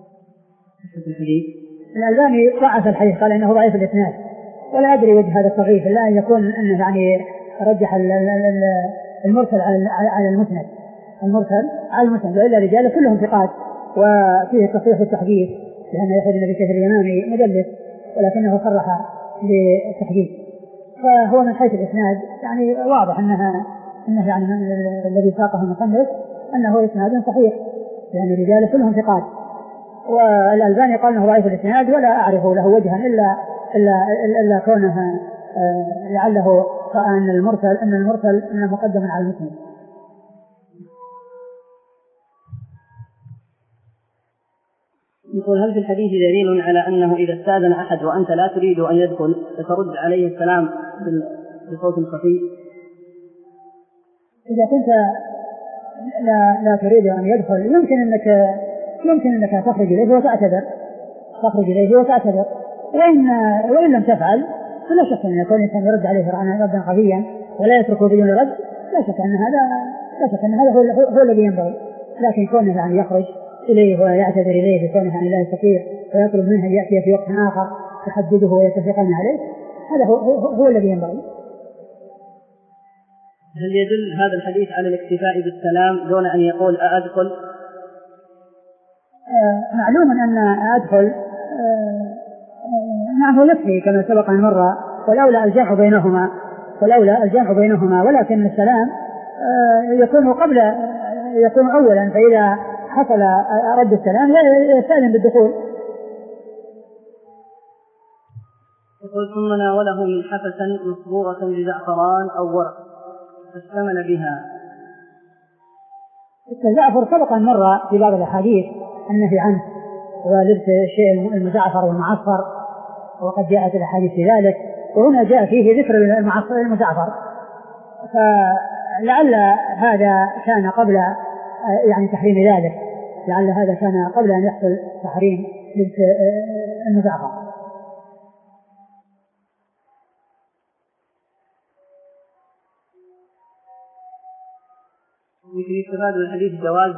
الألباني ضعف الحديث، قال إنه ضعيف الإسناد، ولا أدري وجه هذا التضعيف، إلا أن يكون أنه يعني رجح المرسل على المسند، المرسل على المسند، وإلا رجاله كلهم ثقات وفيه تصحيح التحديث، لأن يحيى بن أبي كثير اليمامي مدلس ولكنه صرح بالتحديث. فهو من حيث الإسناد يعني واضح أنها أنه يعني الذي ساقه المصنف أنه إسناد صحيح، يعني رجاله كلهم ثقات. والألباني قال أنه ضعيف الإسناد ولا أعرف له وجها إلا إلا إلا كونه لعله أن المرسل أن المرسل أنه مقدم على المسند. يقول: هل في الحديث دليل على أنه إذا استأذن أحد وأنت لا تريد أن يدخل فترد عليه السلام بصوت خفيف؟ إذا كنت لا لا تريد أن يدخل يمكن أنك يمكن أنك تخرج إليه وتعتذر تخرج إليه وتعتذر وإن وإن لم تفعل فلا شك أن يكون الإنسان يرد عليه ردا خفيا ولا يتركه بدون رد، لا شك أن هذا لا شك أن هذا هو, هو الذي ينبغي. لكن كونه يعني يخرج إليه ويعتذر إليه بكونه يعني لا يستطيع ويطلب منه أن يأتي في وقت آخر يحدده ويتفقون عليه، هذا هو, هو, هو الذي ينبغي. هل يدل هذا الحديث على الاكتفاء بالسلام دون أن يقول أأدخل؟ آه معلوم أن أدخل آه نعم هو يكفي كما سبق مرة، والأولى الجمع بينهما والأولى الجمع بينهما ولكن السلام آه يكون قبل يكون أولا، فإذا حصل رد السلام يستأذن بالدخول. يقول: ثم ناوله من حفسا مصبوغة بزعفران أو ورق فاشتمل بها. الزعفر سبقا مرة في بعض الأحاديث النهي عنه ولبس الشيء المزعفر والمعصفر، وقد جاءت الأحاديث في ذلك، وهنا جاء فيه ذكر المزعفر، فلعل هذا كان قبل يعني تحريم ذلك، لعل هذا كان قبل أن يحصل تحريم لبس المزعفر. يمكن يستفاد من الحديث جواز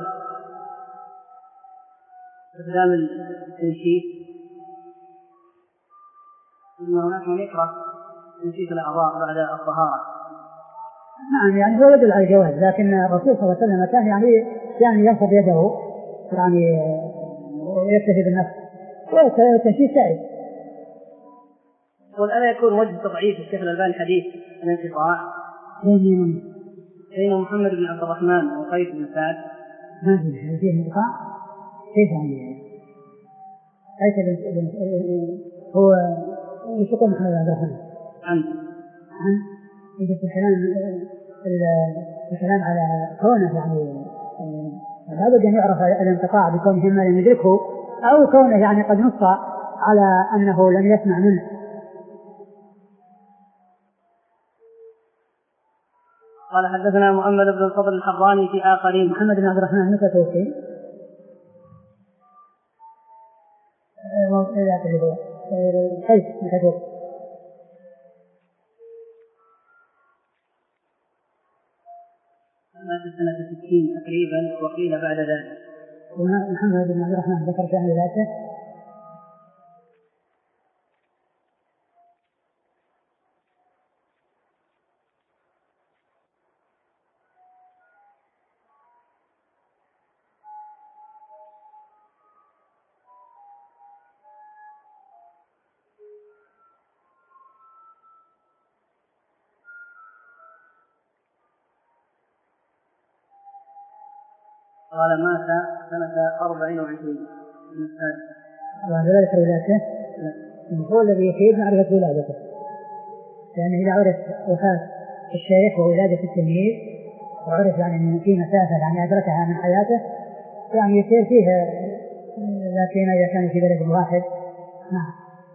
استخدام التنشيف، إن هناك من يكره تنشيف الأعضاء بعد الطهارة. نعم يعني هو يدل على الجواز، لكن الرسول صلى الله عليه وسلم كان يعني يعني ينصب يده يعني ويكتفي بالنفس، والتنشيف سائد. يقول: ألا يكون وجه تضعيف الشيخ الألباني حديث الانقطاع بين محمد بن عبد الرحمن وقيس بن سعد؟ ما في فيه انقطاع كيف يعني؟ قيس هو يشكر محمد بن عبد الرحمن عن عن إذا الكلام الكلام على كونه يعني لابد أن يعرف الانقطاع بكونه ما لم يدركه أو كونه يعني قد نص على أنه لم يسمع منه. قال: حدثنا محمد بن الفضل الحراني في آخرين. محمد بن عبد الرحمن متى توفي؟ قيس متى توفي؟ مات سنة ستين تقريبا وقيل بعد ذلك. محمد بن عبد الرحمن ذكر شأن ذاته. قال: مات سنة أربعين وعشرين من السادس. ولا ذكر ولادته؟ هو الذي يفيد معرفة ولادته، لأنه إذا عرف وفاة الشيخ وولادة التلميذ وعرف يعني من في مسافة يعني أدركها من حياته يعني يصير فيها، لكن إذا كان في بلد واحد. نعم.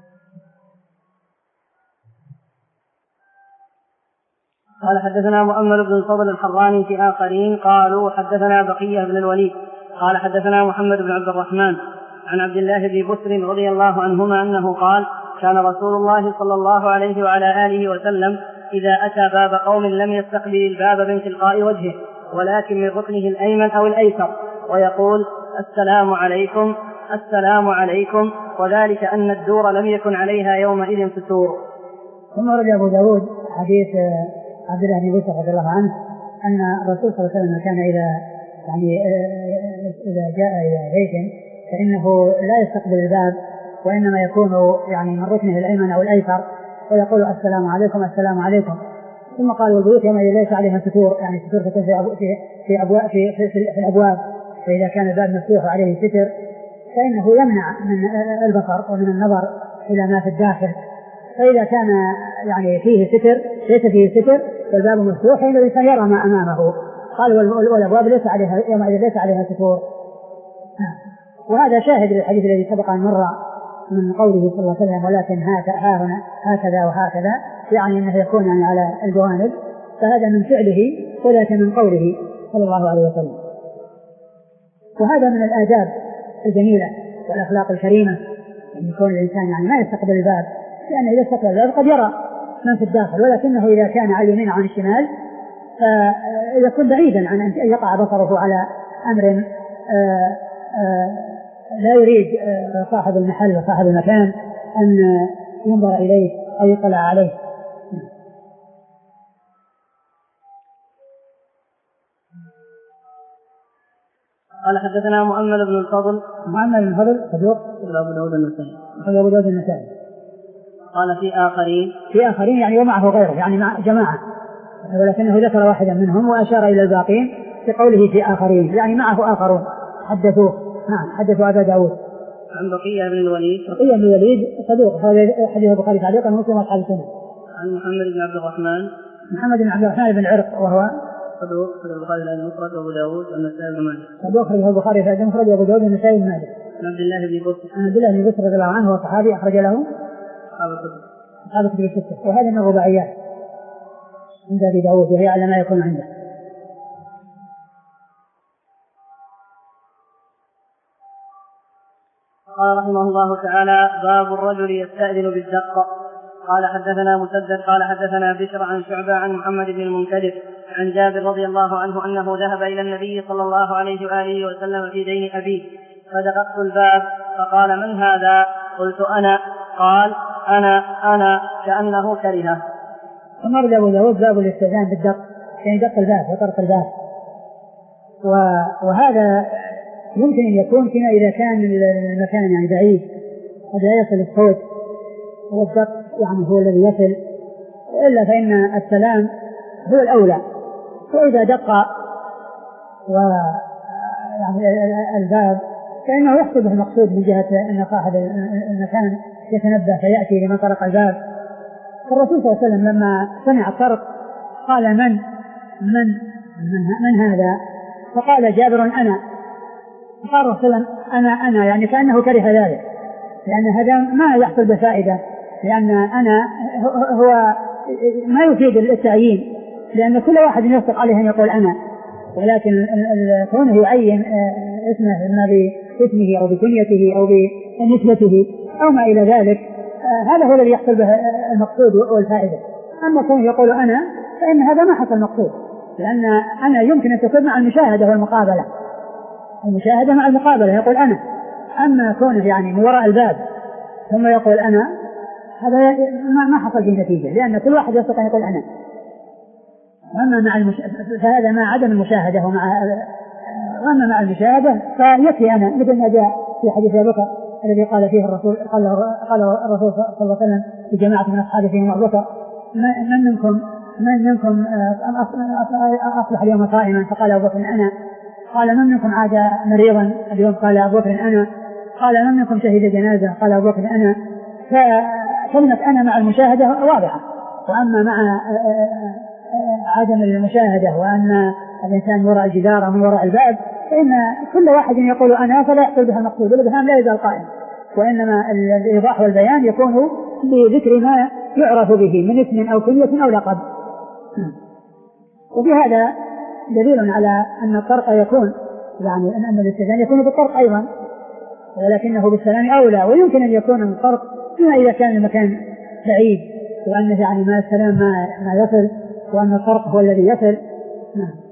قال: حدثنا مؤمل بن الفضل الحراني في آخرين قالوا: حدثنا بقية بن الوليد قال: حدثنا محمد بن عبد الرحمن عن عبد الله بن بسر رضي الله عنهما أنه قال: كان رسول الله صلى الله عليه وعلى آله وسلم إذا أتى باب قوم لم يستقبل الباب من تلقاء وجهه ولكن من ركنه الأيمن أو الأيسر ويقول: السلام عليكم السلام عليكم، وذلك أن الدور لم يكن عليها يومئذ فتور. ثم رجع أبو داود حديث عبد الله بن بسر رضي الله عنه أن الرسول صلى الله عليه وسلم كان إذا يعني إذا جاء إلى بيت فإنه لا يستقبل الباب وإنما يكون يعني من ركنه الأيمن أو الأيسر، ويقول السلام عليكم السلام عليكم. ثم قال والبيوت يومئذ ليس عليها ستور، يعني ستور تكون في أبو في في أبواب في, في, في الأبواب، فإذا كان الباب مفتوح عليه ستر فإنه يمنع من البصر ومن النظر إلى ما في الداخل. فإذا كان يعني فيه ستر ليس فيه ستر والباب مفتوح فإن الإنسان يرى ما أمامه. قال والأبواب ليس عليها يومئذ ليس عليها ستور. وهذا شاهد للحديث الذي سبق أن مر من قوله صلى الله عليه وسلم ولكن هنا هكذا وهكذا، يعني أنه يكون يعني على الجوانب، فهذا من فعله ولكن من قوله صلى الله عليه وسلم. وهذا من الآداب الجميلة والأخلاق الكريمة أن يكون الإنسان يعني ما يستقبل الباب، لأنه إذا استقبل الباب قد يرى من في الداخل، ولكنه إذا كان على اليمين عن الشمال فيكون بعيدا عن أن يقع بصره على أمر آآ آآ لا يريد صاحب المحل وصاحب المكان أن ينظر إليه أو يطلع عليه. قال حدثنا مؤمل بن الفضل مؤمل بن الفضل صدوق أبو داود النسائي أبو داود النسائي قال في آخرين في آخرين يعني ومعه غيره يعني مع جماعة، ولكنه ذكر واحدا منهم وأشار إلى الباقين في قوله في آخرين يعني معه آخرون حدثوه. نعم حدثوا أبا داود عن بقية بن الوليد بقية بن الوليد صدوق حديث البخاري تعليقا ومسلم أصحاب السنة. عن محمد بن عبد الرحمن محمد بن عبد الرحمن بن عرق وهو صدوق في البخاري المفرد وأبو داود والنسائي بن ماجه صدوق في البخاري في المفرد وأبو داود والنسائي بن ماجه. عن عبد الله بن بسر عن عبد الله بن بسر رضي الله عنه هو صحابي أخرج له أصحاب الكتب أصحاب الكتب الستة، وهذا من الرباعيات عند أبي داود وهي على ما يكون عنده. قال رحمه الله تعالى باب الرجل يستأذن بالدق. قال حدثنا مسدد قال حدثنا بشر عن شعبة عن محمد بن المنكدر عن جابر رضي الله عنه أنه ذهب إلى النبي صلى الله عليه وآله وسلم في دين أبيه فدققت الباب فقال من هذا؟ قلت أنا. قال أنا أنا كأنه كرهه. ثم أبو داود باب الاستئذان بالدق يعني دق الباب وطرق الباب، وهذا يمكن أن يكون فيما إذا كان المكان يعني بعيد قد لا يصل الصوت والدق يعني هو الذي يصل، وإلا فإن السلام هو الأولى. وإذا دق و يعني الباب فإنه يحسب المقصود من جهة أن صاحب المكان يتنبه فيأتي لمن طرق الباب. فالرسول صلى الله عليه وسلم لما سمع الطرق قال من من من, من هذا؟ فقال جابر أنا. فقال الرسول أنا أنا يعني كأنه كره ذلك، لأن هذا ما يحصل بفائدة، لأن أنا هو ما يفيد التعيين، لأن كل واحد يصدق عليه أن يقول أنا، ولكن كونه يعين اسمه إما باسمه أو بكنيته أو بنسبته أو ما إلى ذلك، هذا هو الذي يحصل به المقصود والفائدة. أما كونه يقول أنا فإن هذا ما حصل المقصود، لأن أنا يمكن أن تكون مع المشاهدة والمقابلة، المشاهدة مع المقابلة يقول أنا. أما كونه يعني من وراء الباب ثم يقول أنا هذا ما حصل به نتيجة، لأن كل واحد يستطيع أن يقول أنا. وأما مع المش... فهذا مع عدم المشاهدة ومع وأما مع المشاهدة فيكفي أنا، مثل ما جاء في حديث أبي بكر الذي قال فيه الرسول قال قال الرسول صلى الله عليه وسلم لجماعة من أصحابه فيهم أبو بكر من منكم من منكم أصبح اليوم صائما؟ فقال أبو بكر أنا. قال من منكم عاد مريضا اليوم؟ قال أبو بكر أنا. قال من منكم شهد جنازة؟ قال أبو بكر أنا. فكلمة أنا مع المشاهدة واضحة، وأما مع عدم المشاهدة وأن الإنسان وراء الجدار من وراء الباب فإن كل واحد يقول أنا فلا يحصل بها المقصود، والإبهام لا يزال قائم، وإنما الإيضاح والبيان يكون بذكر ما يعرف به من اسم أو كنية أو لقب. وبهذا دليل على أن الطرق يكون يعني أن الاستئذان يكون بالطرق أيضا، ولكنه بالسلام أولى. ويمكن أن يكون الطرق فيما إذا كان المكان بعيد، وأن يعني ما السلام ما, ما يصل، وأن الطرق هو الذي يصل. نعم.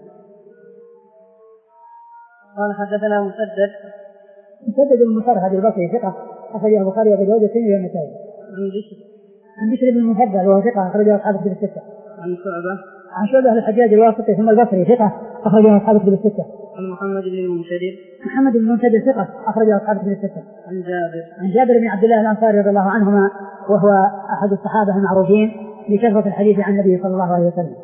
قال حدثنا مسدد مسدد بن مسرهد البصري ثقة أخرجه البخاري وأبو داود والترمذي والنسائي. عن بشر عن بشر بن المفضل وهو ثقة أخرجه أصحاب الكتب الستة. عن شعبة عن شعبة الحجاج الواسطي ثم البصري ثقة أخرجه أصحاب الكتب الستة. عن محمد بن المنكدر محمد بن المنكدر ثقة أخرجه أصحاب الكتب الستة. عن جابر عن جابر بن عبد الله الأنصاري رضي الله عنهما وهو أحد الصحابة المعروفين بكثرة الحديث عن النبي صلى الله عليه وسلم.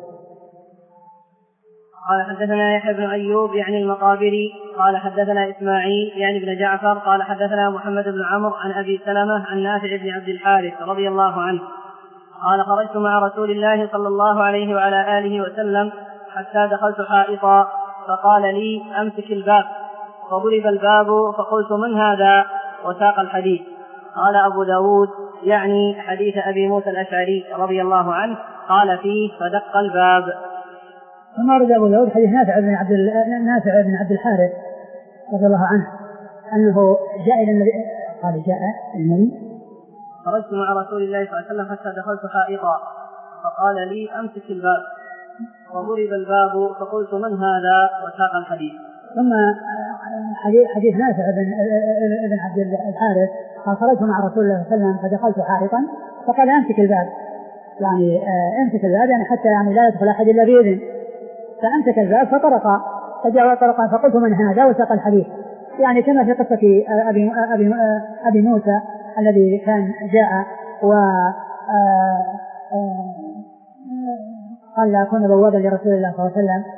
قال حدثنا يحيى بن أيوب يعني المقابري قال حدثنا إسماعيل يعني بن جعفر قال حدثنا محمد بن عمرو عن أبي سلمة عن نافع بن عبد الحارث رضي الله عنه قال خرجت مع رسول الله صلى الله عليه وعلى آله وسلم حتى دخلت حائطا فقال لي أمسك الباب فضرب الباب فقلت من هذا وساق الحديث. قال أبو داود يعني حديث أبي موسى الأشعري رضي الله عنه قال فيه فدق الباب. ثم ورد أبو داود حديث نافع بن عبد نافع بن عبد الحارث رضي الله عنه أنه جاء إلى النبي قال جاء النبي خرجت مع رسول الله صلى الله عليه وسلم حتى دخلت حائطا فقال لي أمسك الباب وضرب الباب فقلت من هذا وساق الحديث. ثم حديث, حديث نافع بن, بن عبد الحارث قال خرجت مع رسول الله صلى الله عليه وسلم فدخلت حائطا فقال أمسك الباب يعني امسك الباب يعني حتى يعني لا يدخل أحد إلا بإذن فأمسك الباب فطرق فجاء طرقا فقلت من هذا وساق الحديث يعني كما في قصة أبي, أبي, أبي موسى الذي كان جاء و قال لا أكون بوابا لرسول الله صلى الله عليه وسلم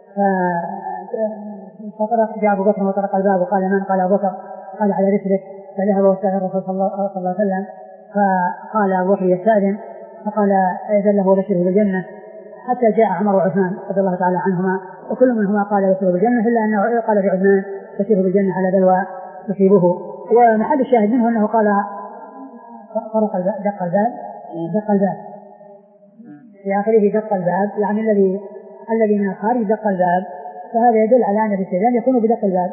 فطرق جاء أبو بكر وطرق الباب وقال من؟ قال أبو بكر قال على رسلك فذهب واستأذن الرسول صلى الله عليه وسلم فقال أبو بكر يستأذن فقال إذن له بشره بالجنة حتى جاء عمر وعثمان رضي الله تعالى عنهما وكل منهما قال بشره بالجنة إلا أنه قال في عثمان بشره بالجنة على بلوى تصيبه. ومحل الشاهد منه أنه قال طرق الباب دق الباب دق الباب في آخره دق الباب يعني الذي الذي من الخارج دق الباب فهذا يدل على أن الاستئذان يكون بدق الباب.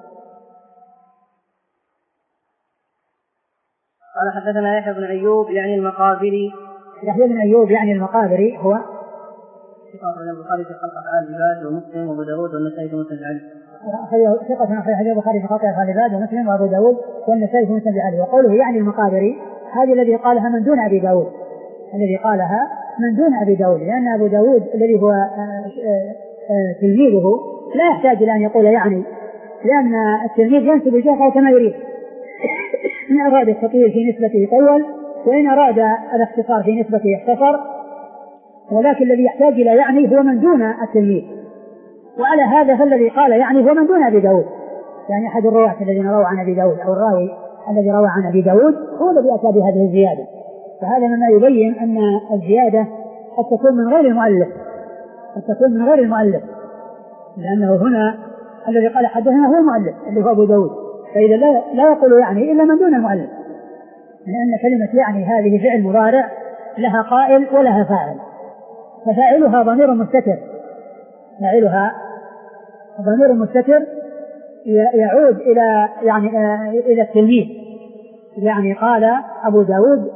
قال حدثنا يحيى بن أيوب يعني المقابري يحيى بن أيوب يعني المقابري هو ثقة البخاري في خلق أفعال العباد ومسلم وأبو داود والنسائي في مسند علي. ثقة أخرج البخاري في خلق أفعال العباد ومسلم وأبو داود والنسائي في مسند علي. وقوله يعني المقابري هذه الذي قالها من دون أبي داود الذي قالها من دون أبي داود لأن أبو داود الذي هو تلميذه لا يحتاج إلى أن يقول يعني لأن التلميذ ينسب شيخه كما يريد إن أراد التطويل في نسبته طول وإن أراد الاختصار في نسبته اختصر ولكن الذي يحتاج إلى يعني هو من دون التلميذ. وعلى هذا فالذي قال يعني هو من دون أبي داود يعني أحد الرواة الذين روى عن أبي داود أو الراوي الذي روى عن أبي داود هو الذي أتى بهذه الزيادة. فهذا مما يبين أن الزيادة قد تكون من غير المؤلف قد تكون من غير المؤلف لأنه هنا الذي قال حدثنا هو المؤلف اللي هو أبو داود فإذا لا, لا يقول يعني إلا من دون المؤلف لأن كلمة يعني هذه فعل مضارع لها قائل ولها فاعل ففاعلها ضمير مستتر فاعلها ضمير مستتر يعود إلى يعني إلى التلميذ يعني قال أبو داود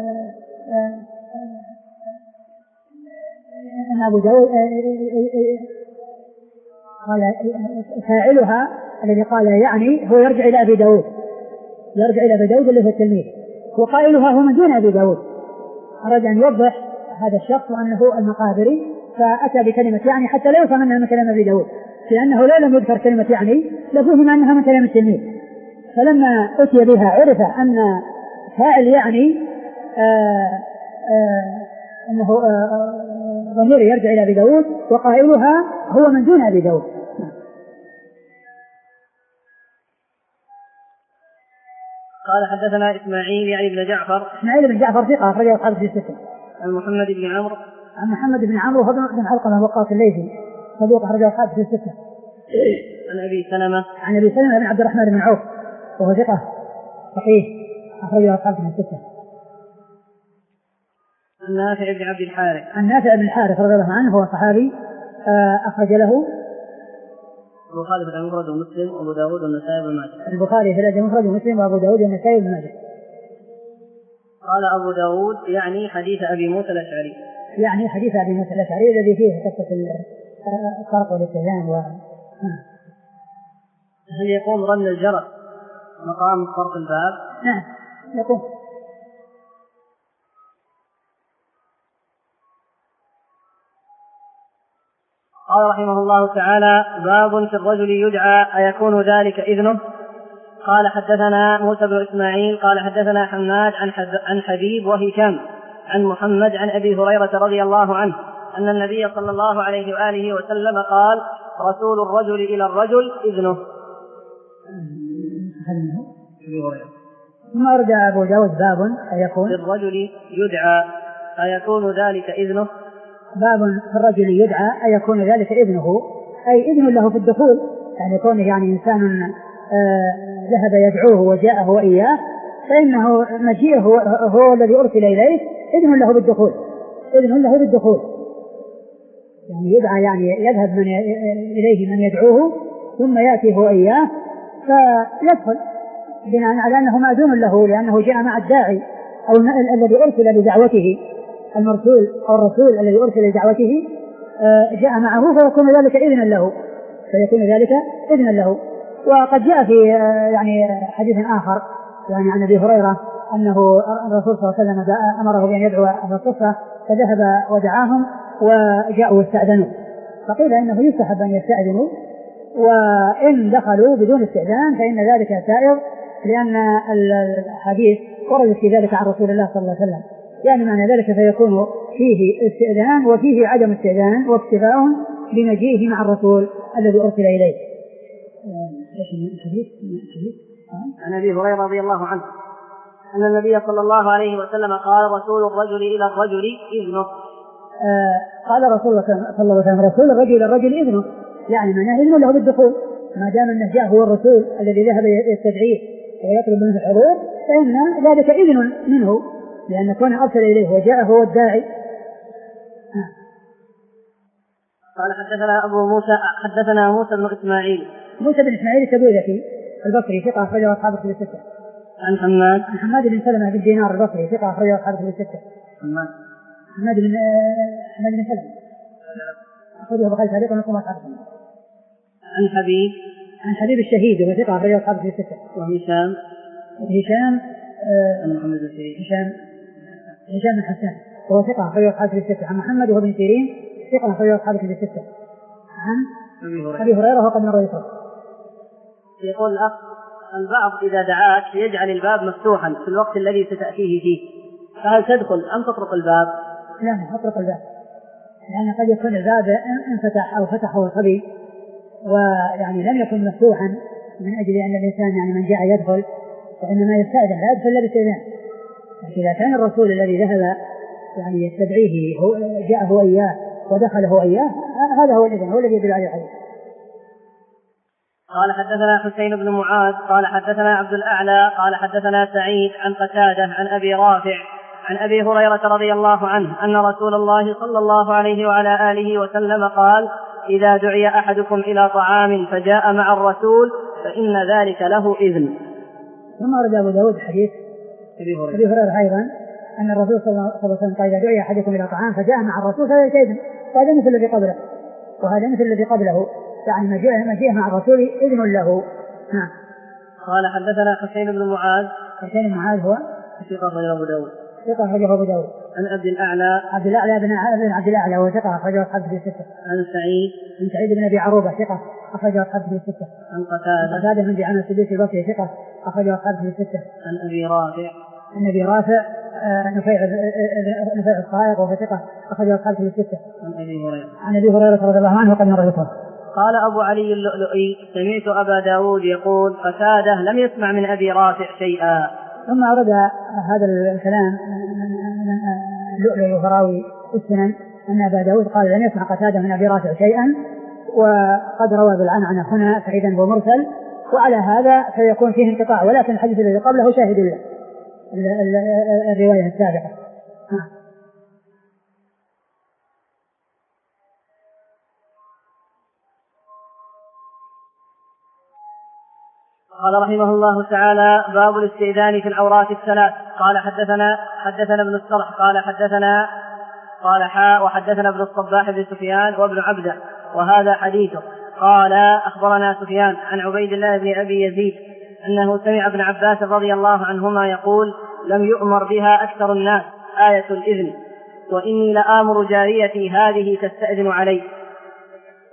أن أبو داود قال فاعلها الذي قال يعني هو يرجع إلى أبي داود يرجع إلى أبي داود اللي هو التلميذ وقائلها هو من دون أبي داود. أراد أن يوضح هذا الشخص أنه المقابري فأتى بكلمة يعني حتى لا يفهم أنها من كلام أبي داود لأنه لا لم يذكر كلمة يعني لفهم أنها من كلام التلميذ فلما أتي بها عرف أن فاعل يعني آآ آآ أنه ضمير يرجع إلى أبي داود وقائلها هو من دون أبي داود. قال حدثنا إسماعيل يعني بن جعفر إسماعيل بن جعفر ثقة أخرجه أصحاب في الستة. عن محمد بن عمرو عن محمد بن عمرو بن علقمة وقاص الليثي صدوق أخرجه أصحاب في الستة. عن أبي سلمة عن أبي سلمة بن عبد الرحمن بن عوف وهو ثقة فقيه أخرجه أصحاب في الستة. عن نافع بن عبد الحارث عن نافع بن الحارث رضي الله عنه هو صحابي أخرج له البخاري في المفرد ومسلم وأبو داود والنسائي بن ماجه. البخاري في المفرد ومسلم وأبو داود والنسائي بن ماجه. قال أبو داود يعني حديث أبي موسى الأشعري يعني حديث أبي موسى الأشعري الذي فيه قصة الطرق والاستئذان و هل يقوم رن الجرس مقام طرق الباب؟ نعم يقوم. قال رحمه الله تعالى: باب في الرجل يدعى أيكون ذلك إذنه؟ قال حدثنا موسى بن إسماعيل قال حدثنا حماد عن حبيب وهشام عن محمد عن أبي هريرة رضي الله عنه أن النبي صلى الله عليه وآله وسلم قال: رسول الرجل إلى الرجل إذنه. ثم أرد أبو داود باب أيكون في الرجل يدعى أيكون ذلك إذنه. باب في الرجل يدعى أيكون ذلك إذنه، أي إذن له في الدخول، يعني كونه يعني إنسان آه ذهب يدعوه وجاءه وإياه، فإنه مجيئه هو, هو الذي أرسل إليه إذن له بالدخول، إذن له بالدخول، يعني يدعى يعني يذهب من إليه من يدعوه ثم يأتي هو إياه فيدخل بناء على أنه مأذون له، لأنه جاء مع الداعي أو الذي أرسل لدعوته، المرسول أو الرسول الذي أرسل لدعوته جاء معه، فيكون ذلك إذنا له فيكون ذلك إذنا له. وقد جاء في يعني حديث آخر يعني عن أبي هريرة أنه الرسول صلى الله عليه وسلم أمره بأن يدعو أهل الصفة فذهب ودعاهم وجاءوا واستأذنوا، فقيل إنه يستحب أن يستأذنوا، وإن دخلوا بدون استئذان فإن ذلك سائر، لأن الحديث ورد في ذلك عن رسول الله صلى الله عليه وسلم، يعني معنى ذلك فيكون فيه استئذان وفيه عدم استئذان واكتفاء بمجيئه مع الرسول الذي أرسل إليه. عن أبي هريرة رضي الله عنه أن النبي صلى الله عليه وسلم قال: رسول الرجل إلى الرجل إذنه. آه قال رسول الله صلى الله عليه وسلم: رسول الرجل إلى الرجل إذنه، يعني معناه إذن له بالدخول، ما دام أنه جاء هو الرسول الذي ذهب يستدعيه ويطلب منه الحضور فإن ذلك إذن منه، لأن كون أرسل إليه وجاء هو الداعي. آه. قال حدثنا أبو موسى حدثنا موسى بن إسماعيل موسى بن إسماعيل التبوذكي البصري ثقة أخرجه أصحاب الكتب الستة. عن حماد عن حماد بن سلمة بن دينار البصري ثقة أخرجه أصحاب الكتب الستة. حماد حماد بن حماد بن سلمة أخرجه البخاري تعليقا ومسلم أصحاب السنة. عن حبيب عن حبيب الشهيد وهو ثقة أخرجه أصحاب الكتب الستة. وهشام هشام عن محمد بن سيرين هشام هشام بن حسان وهو ثقة أخرجه أصحاب الكتب الستة. عن محمد وهو بن سيرين ثقة أخرجه أصحاب الكتب الستة. عن أبي هريرة وقد مر ذكره. يقول الأخ: البعض إذا دعاك يجعل الباب مفتوحا في الوقت الذي ستأتيه فيه، فهل تدخل أم تطرق الباب؟ لا، تطرق الباب، لأن قد يكون الباب انفتح أو فتحه الصبي ويعني لم يكن مفتوحا من أجل أن الإنسان يعني من جاء يدخل، وإنما يستأذن لا يدخل إلا باستئذان. إذا كان الرسول الذي ذهب يعني يستدعيه هو جاء هو إياه ودخل هو إياه، هذا هو الإذن، هو الذي يدل عليه الحديث. قال حدثنا حسين بن معاذ قال حدثنا عبد الأعلى قال حدثنا سعيد عن قتادة عن أبي رافع عن أبي هريرة رضي الله عنه أن رسول الله صلى الله عليه وعلى آله وسلم قال: إذا دعي أحدكم إلى طعام فجاء مع الرسول فإن ذلك له إذن. ثم أرد أبو داود حديث أبي هريرة, أبي هريرة أيضا أن الرسول صلى الله عليه وسلم قال: إذا دعي أحدكم إلى طعام فجاء مع الرسول فذلك إذن، وهذا مثل الذي قبله وهذا مثل الذي قبله يعني مجيء مع الرسول إذن له. نعم. قال حدثنا حسين بن معاذ. حسين بن معاذ هو ثقة أخرجه أبو داود. ثقة أخرجه أبو داود. عن عبد الأعلى. عبد الأعلى بن عبد الأعلى وهو ثقة أخرجه أصحاب الكتب الستة. عن سعيد. عن سعيد بن أبي عروبة ثقة أخرجه أصحاب الكتب الستة. عن قتادة. قتادة بن دعامة السدوسي البصري ثقة أخرجه أصحاب الكتب الستة. عن أبي رافع. عن أبي رافع نفيع نفيع الصائغ وهو ثقة أخرجه أصحاب الكتب الستة. عن أبي هريرة. عن أبي هريرة رضي الله عنه وقد مر ذكره. قال أبو علي اللؤلؤي: سمعت أبا داود يقول: قتادة لم يسمع من أبي رافع شيئا. ثم أرد هذا الكلام اللؤلؤي وفراوي السنن أن أبا داود قال: لم يسمع قتادة من أبي رافع شيئا، وقد روى بالعنعنة هنا فإذا هو مرسل، وعلى هذا فيكون فيه انقطاع، ولكن الحديث الذي قبله شاهد له الرواية السابقة. قال رحمه الله تعالى: باب الاستئذان في العورات الثلاث. قال حدثنا حدثنا ابن الصرح قال حدثنا قال حاء وحدثنا ابن الصباح بن سفيان وابن عبده وهذا حديثه. قال: أخبرنا سفيان عن عبيد الله بن أبي يزيد أنه سمع ابن عباس رضي الله عنهما يقول: لم يؤمر بها أكثر الناس آية الإذن، وإني لآمر جاريتي هذه تستأذن علي.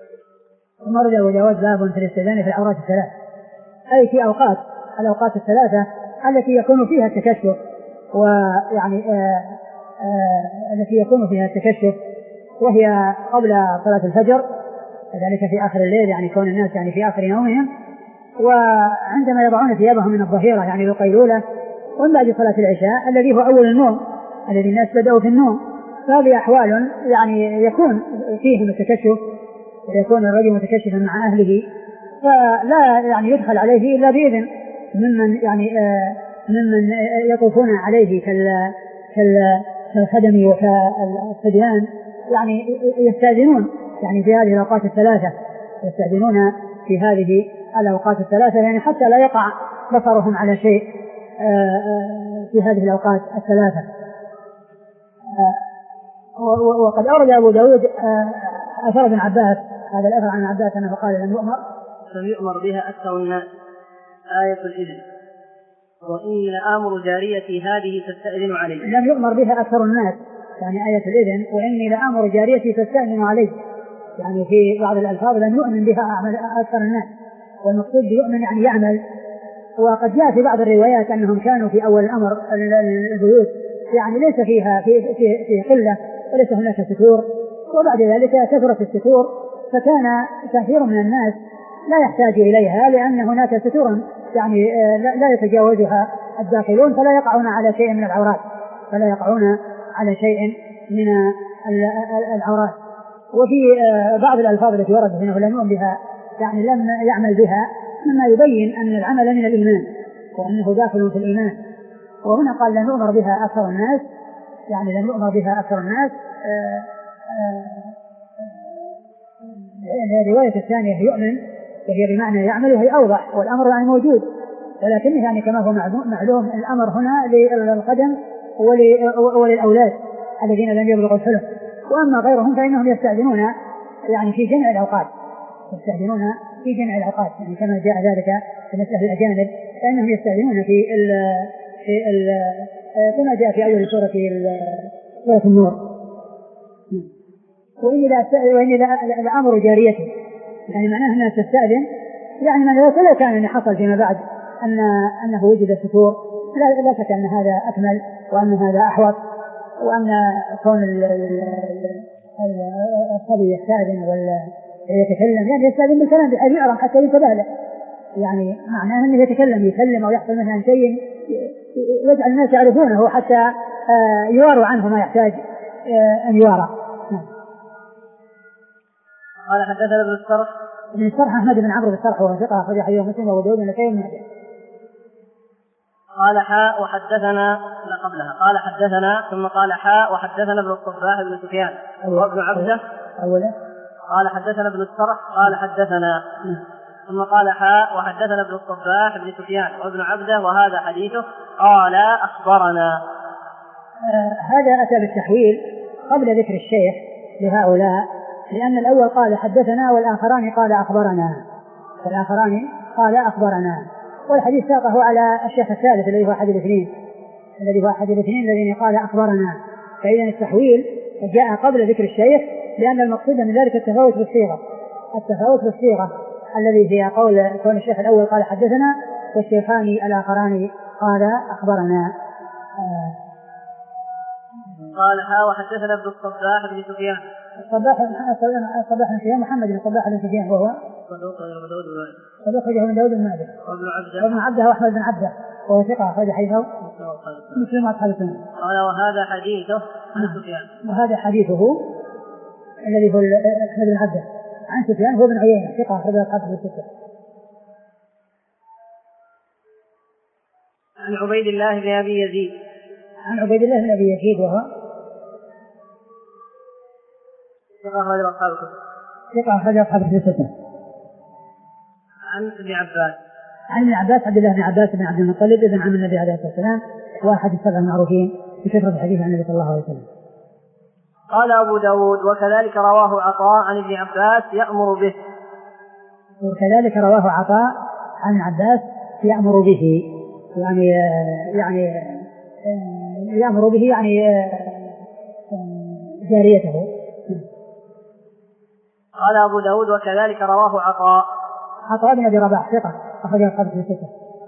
ثم ورد أبو داود باب في الاستئذان في العورات الثلاث، أي في أوقات الأوقات الثلاثة التي يكون فيها التكشف، ويعني آآ آآ التي يكون فيها التكشف، وهي قبل صلاة الفجر، وذلك في آخر الليل يعني كون الناس يعني في آخر يومهم، وعندما يضعون ثيابهم من الظهيرة يعني بالقيلولة، ومن بعد صلاة العشاء الذي هو أول النوم الذي الناس بدأوا في النوم. فهذه أحوال يعني يكون فيهم التكشف، ويكون الرجل متكشفا مع أهله، فلا يعني يدخل عليه إلا بإذن ممن يعني آه ممن يطوفون عليه كالخدم وكالصبيان، يعني يستأذنون يعني في هذه الأوقات الثلاثة، يستأذنون في هذه الأوقات الثلاثة يعني حتى لا يقع بصرهم على شيء في هذه الأوقات الثلاثة. وقد أورد أبو داود أثر ابن عباس، هذا الأثر عن عباس أنه قال لم يؤمر لم يؤمر بها أكثر الناس آية الإذن، وإني لآمر جاريتي هذه تستأذن علي. لم يؤمر بها أكثر الناس يعني آية الإذن، وإني لآمر جاريتي تستأذن علي، يعني في بعض الألفاظ لم يؤمن بها أكثر الناس، والمقصود بيؤمن يعني يعمل. وقد جاء في بعض الروايات أنهم كانوا في أول الأمر البيوت يعني ليس فيها في, في, في قلة وليس هناك ستور، وبعد ذلك كثرت الستور، فكان كثير من الناس لا يحتاج إليها لأن هناك ستور يعني لا يتجاوزها الداخلون، فلا يقعون على شيء من العورات فلا يقعون على شيء من العورات. وفي بعض الألفاظ التي وردت أنه لم يؤمن بها يعني لم يعمل بها، مما يبين أن العمل من الإيمان وأنه داخل في الإيمان. وهنا قال لم يؤمر بها أكثر الناس، يعني لم يؤمر بها أكثر الناس. الرواية الثانية يؤمن وهي بمعنى يعمل، وهي أوضح، والأمر يعني موجود، ولكنه يعني كما هو معلوم الأمر هنا للقدم وللأولاد الذين لم يبلغوا الحلم. وأما غيرهم فإنهم يستأذنون يعني في جميع الأوقات، يستأذنون في جميع الأوقات يعني كما جاء ذلك في مسألة الأجانب، فإنهم يستأذنون في ال في ال كما جاء في أول سورة سورة النور. وإني لا وإني لأمر جاريتي، يعني معناه أنها تستأذن، يعني من لو كان أن حصل فيما بعد أن أنه وجد ستور لا, لا شك أن هذا أكمل وأن هذا أحوط، وأن كون الصبي يستأذن ولا يتكلم يعني يستأذن بالكلام بحيث يعرف حتى ينتبه له، يعني معناه أنه يتكلم يسلم أو يحصل منه شيء يجعل الناس يعرفونه حتى يواروا عنه ما يحتاج أن يوارى. قال حدثنا ابن الصرح ابن الصرح أحمد بن عمرو بن الصرح وهو ثقة أخرج حديثه مسلم وأبو داود والنسائي وابن ماجه. قال حاء وحدثنا لا قبلها قال حدثنا ثم قال حاء وحدثنا ابن الصباح بن سفيان وابن عبده أولا قال حدثنا ابن الصرح قال حدثنا ثم قال حاء وحدثنا ابن الصباح بن سفيان وابن عبده وهذا حديثه قال أخبرنا. آه هذا أتى بالتحويل قبل ذكر الشيخ لهؤلاء، لأن الأول قال حدثنا والآخران قال أخبرنا والآخران قال أخبرنا، والحديث ساقه على الشيخ الثالث الذي هو أحد الاثنين الذي هو أحد الاثنين الذين قال أخبرنا. فإذا التحويل جاء قبل ذكر الشيخ، لأن المقصود من ذلك التفاوت في الصيغة التفاوت في الصيغة الذي هي قول كون الشيخ الأول قال حدثنا والشيخان الآخران قال أخبرنا. آه قال ها وحدثنا ابن الصباح بن سفيان الصباح الصباح بن سفيان محمد بن الصباح بن سفيان وهو صدوق داود صدوق بن داود الماجد وابن عبده وابن عبده وأحمد بن عبده وهو ثقة أخرج حديثه مسلم وأصحاب السنن. قال وهذا حديثه عن سفيان وهذا حديثه الذي هو أحمد بن عبده عن سفيان هو بن عيينة ثقة أخرج أصحاب الستة. عن عبيد الله بن أبي يزيد عن عبيد الله بن أبي يزيد وهو ثقة أخرج أصحاب الكتب ثقة أخرج أصحاب الستة. عن ابن عباس عن ابن عباس عبد الله بن عباس بن عبد المطلب ابن عم النبي عليه الصلاة والسلام وأحد السبع المعروفين بكثرة الحديث عن النبي صلى الله عليه وسلم. قال أبو داود وكذلك رواه عطاء عن ابن عباس يأمر به. وكذلك رواه عطاء عن عباس يأمر به، يعني يعني يأمر به يعني جاريته. قال أبو داود وكذلك رواه عطاء. عطاء بن أبي رباح ثقة أخرجه أصحاب الكتب الستة.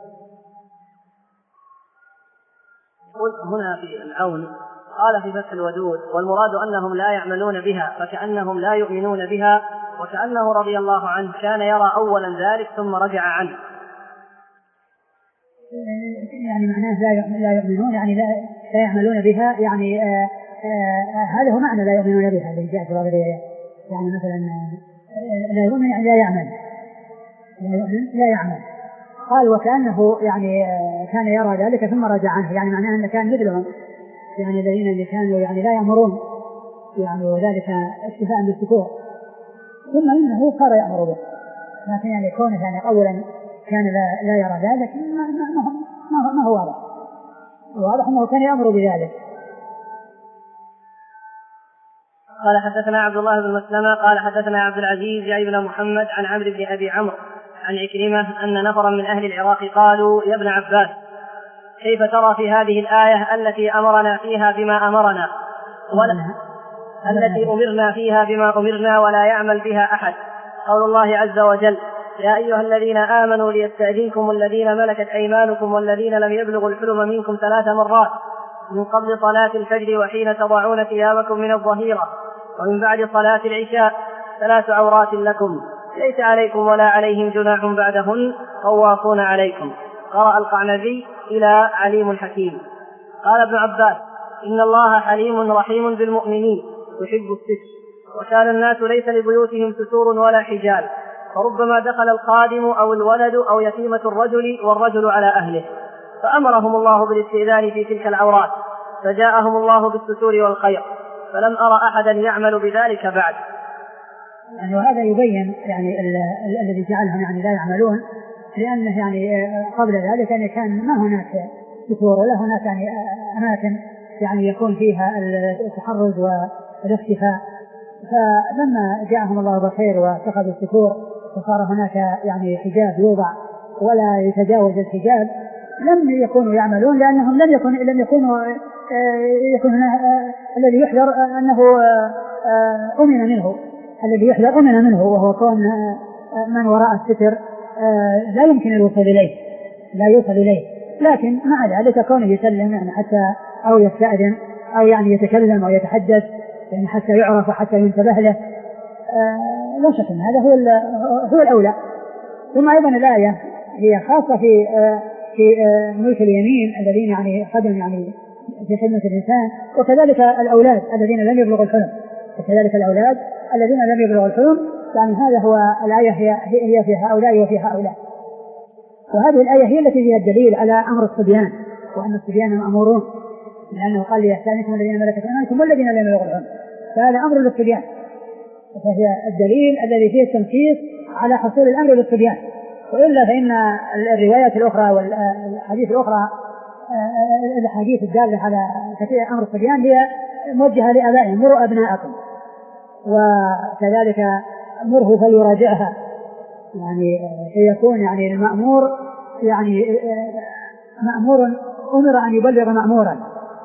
يقول هنا في العون قال في فتح الودود والمراد أنهم لا يعملون بها فكأنهم لا يؤمنون بها، وكأنه رضي الله عنه كان يرى أولا ذلك ثم رجع عنه. يعني معناه لا يؤمنون يعني لا يعملون بها، يعني آآ آآ هذا هو معنى لا يؤمنون بها الذي جاء في بعض الروايات. يعني مثلا لا يؤمن يعني لا يعمل، لا يؤمن لا يعمل. قال وكأنه يعني كان يرى ذلك ثم رجع عنه، يعني معناه أنه كان مثلهم، يعني الذين اللي كانوا يعني لا يأمرون يعني وذلك اكتفاء بالسكوت، ثم إنه صار يأمر به، لكن يعني كونه يعني أولا كان لا, لا يرى ذلك ما, ما, ما, ما هو واضح، واضح أنه كان يأمر بذلك. قال حدثنا عبد الله بن مسلمة قال حدثنا عبد العزيز يعني بن محمد عن عمرو بن أبي عمرو عن عكرمة أن نفرا من أهل العراق قالوا يا ابن عباس كيف ترى في هذه الآية التي أمرنا فيها بما أمرنا ولا التي أمرنا فيها بما أمرنا ولا يعمل بها أحد؟ قول الله عز وجل يا أيها الذين آمنوا ليستأذنكم الذين ملكت أيمانكم والذين لم يبلغوا الحلم منكم ثلاث مرات من قبل صلاة الفجر وحين تضعون ثيابكم من الظهيرة ومن بعد صلاة العشاء ثلاث عورات لكم ليس عليكم ولا عليهم جناح بعدهن طوافون عليكم. قرأ القعنبي إلى عليم حكيم. قال ابن عباس إن الله حليم رحيم بالمؤمنين يحب الستر، وكان الناس ليس لبيوتهم ستور ولا حجال، فربما دخل الخادم أو الولد أو يتيمة الرجل والرجل على أهله فأمرهم الله بالاستئذان في تلك العورات، فجاءهم الله بالستور والخير، فلم أرى أحدا يعمل بذلك بعد. يعني وهذا يبين يعني الذي جعلهم يعني لا يعملون، لأنه يعني قبل ذلك يعني كان ما هناك ستور ولا هناك يعني أماكن يعني يكون فيها التحرز والاختفاء، فلما جاءهم الله بالخير واتخذوا الستور وصار هناك يعني حجاب يوضع ولا يتجاوز الحجاب لم يكونوا يعملون، لأنهم لم يكن لم يكونوا يكون الذي يحذر أنه أمن منه الذي يحذر أمن منه وهو كون من وراء الستر لا يمكن الوصول إليه لا يوصل إليه، لكن مع ذلك كونه يسلم يعني حتى أو يستأذن أو يعني يتكلم أو يتحدث يعني حتى يعرف وحتى ينتبه له لا شك أن هذا هو هو الأولى. ثم أيضا الآية هي خاصة في في ملك اليمين الذين يعني خدم يعني في خدمة الإنسان، وكذلك الأولاد الذين لم يبلغوا الحلم وكذلك الأولاد الذين لم يبلغوا الحلم، يعني هذا هو الآية هي هي في هؤلاء وفي هؤلاء. وهذه الآية هي التي فيها الدليل على أمر الصبيان وأن الصبيان مأمورون، لأنه قال ليستأذنكم الذين ملكت أيمانكم والذين لم يبلغوا الحلم، فهذا أمر للصبيان، فهي الدليل الذي فيه التنصيص على حصول الأمر للصبيان. وإلا فإن الروايات الأخرى والحديث الأخرى الحديث الدالة على كثير أمر الصبيان هي موجهة لآبائهم مروا أبناءكم، وكذلك مره فليراجعها، يعني فيكون يعني المأمور يعني مأمور أمر أن يبلغ مأمورا،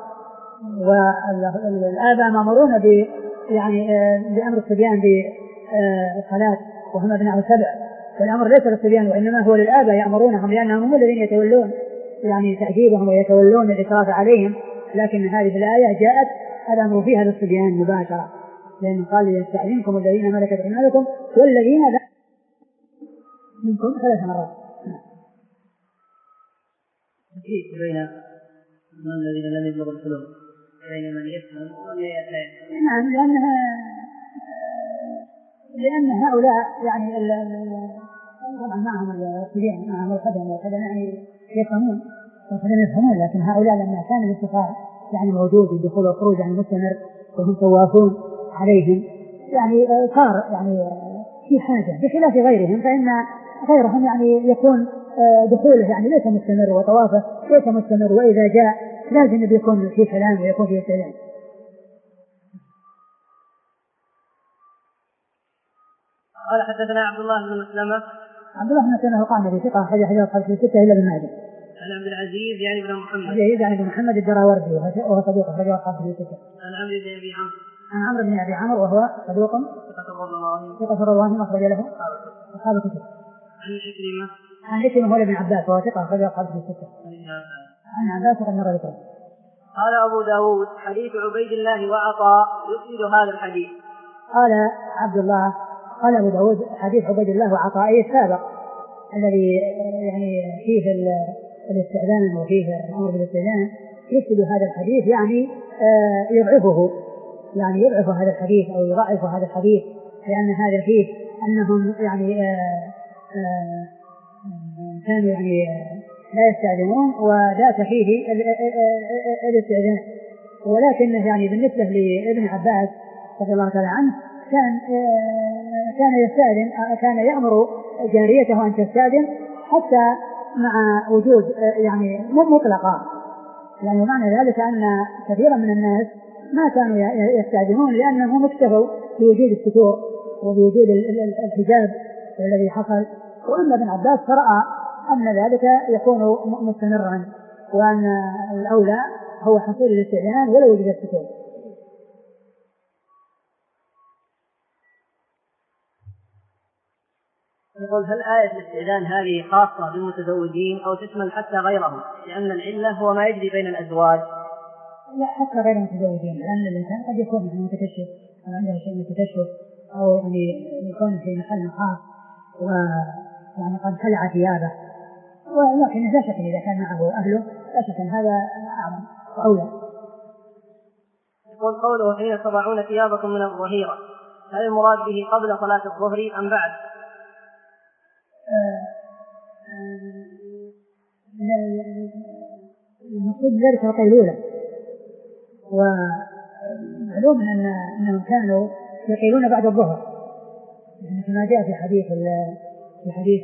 والآباء مأمورون ب يعني بأمر الصبيان بالصلاة وهم أبناء سبع، والأمر ليس للصبيان وإنما هو للآباء يأمرونهم لأنهم هم الذين يتولون يعني تأديبهم ويتولون الإشراف عليهم. لكن هذه الآية جاءت الأمر فيها للصبيان مباشرة، لأن قال يستأذنكم الذين ملكت أيمانكم والذين لا منكم ثلاث مرات. كيف بين الذين لم يبلغوا الحلم بين من يفهم ومن يفهم؟ نعم، لأنها لأن هؤلاء يعني طبعا معهم الصبيان معهم الخدم والخدم يعني يفهمون والخدم يفهمون، لكن هؤلاء لما كان الاتصال يعني موجود الدخول والخروج يعني مستمر وهم طوافون عليهم يعني صار يعني في حاجة بخلاف غيرهم، فإن غيرهم يعني يكون دخوله يعني ليس مستمر وطوافه ليس مستمر، وإذا جاء لازم يكون في كلام ويكون في استئذان. قال حدثنا عبد الله بن مسلمة عبد الله بن مسلمة قال في ثقة حديث حديث أصحاب في ستة إلا ابن ماجه. عن عبد العزيز يعني بن محمد عبد العزيز يعني بن محمد الدراوردي وهو صديق حديث أصحاب في ستة. عن عمرو بن أبي عمرو عن عمرو بن أبي عمرو وهو صدوق ثقة الرواه أخرج له أصحاب الكتب. عن عكرمة عن عكرمة مولى بن عباس وهو ثقة أخرج أصحاب الكتب الستة. عن عباس وقد مر ذكره. قال أبو داود حديث عبيد الله وعطاء يفسد هذا الحديث. قال عبد الله قال أبو داود حديث عبيد الله وعطاء السابق الذي يعني فيه الاستئذان وفيه الأمر بالاستئذان يفسد هذا الحديث، يعني يضعفه، يعني يضعف هذا الحديث أو يضعف هذا الحديث، لأن هذا فيه أنهم يعني كانوا يعني لا يستأذنون وذاك فيه الاستئذان. ولكن يعني بالنسبة لابن عباس رضي الله تعالى عنه كان كان يستأذن، كان يأمر جاريته أن تستأذن حتى مع وجود يعني مطلقا، يعني معنى ذلك أن كثيرا من الناس ما كانوا يستأذنون لأنهم اكتفوا بوجود الستور وبوجود الحجاب الذي حصل. وأما ابن عباس فرأى أن ذلك يكون مستمرا وأن الأولى هو حصول الاستئذان ولا وجد الستور. يقول هل آية الاستئذان هذه خاصة بالمتزوجين أو تشمل حتى غيرهم، لأن العلة هو ما يجري بين الأزواج؟ لا، حتى غير المتزوجين، لأن الإنسان قد يكون يعني متكشف أو عنده شيء من التكشف أو يعني يكون في محل خاص ويعني قد خلع ثيابه، ولكن لا شك إذا كان معه أهله لا شك أن هذا أعظم وأولى. يقول قوله حين تضعون ثيابكم من الظهيرة، هل المراد به قبل صلاة الظهر أم بعد؟ المقصود ذلك القيلولة، ومعلوم أن أنهم كانوا يقيلون بعد الظهر، يعني كما جاء في حديث في حديث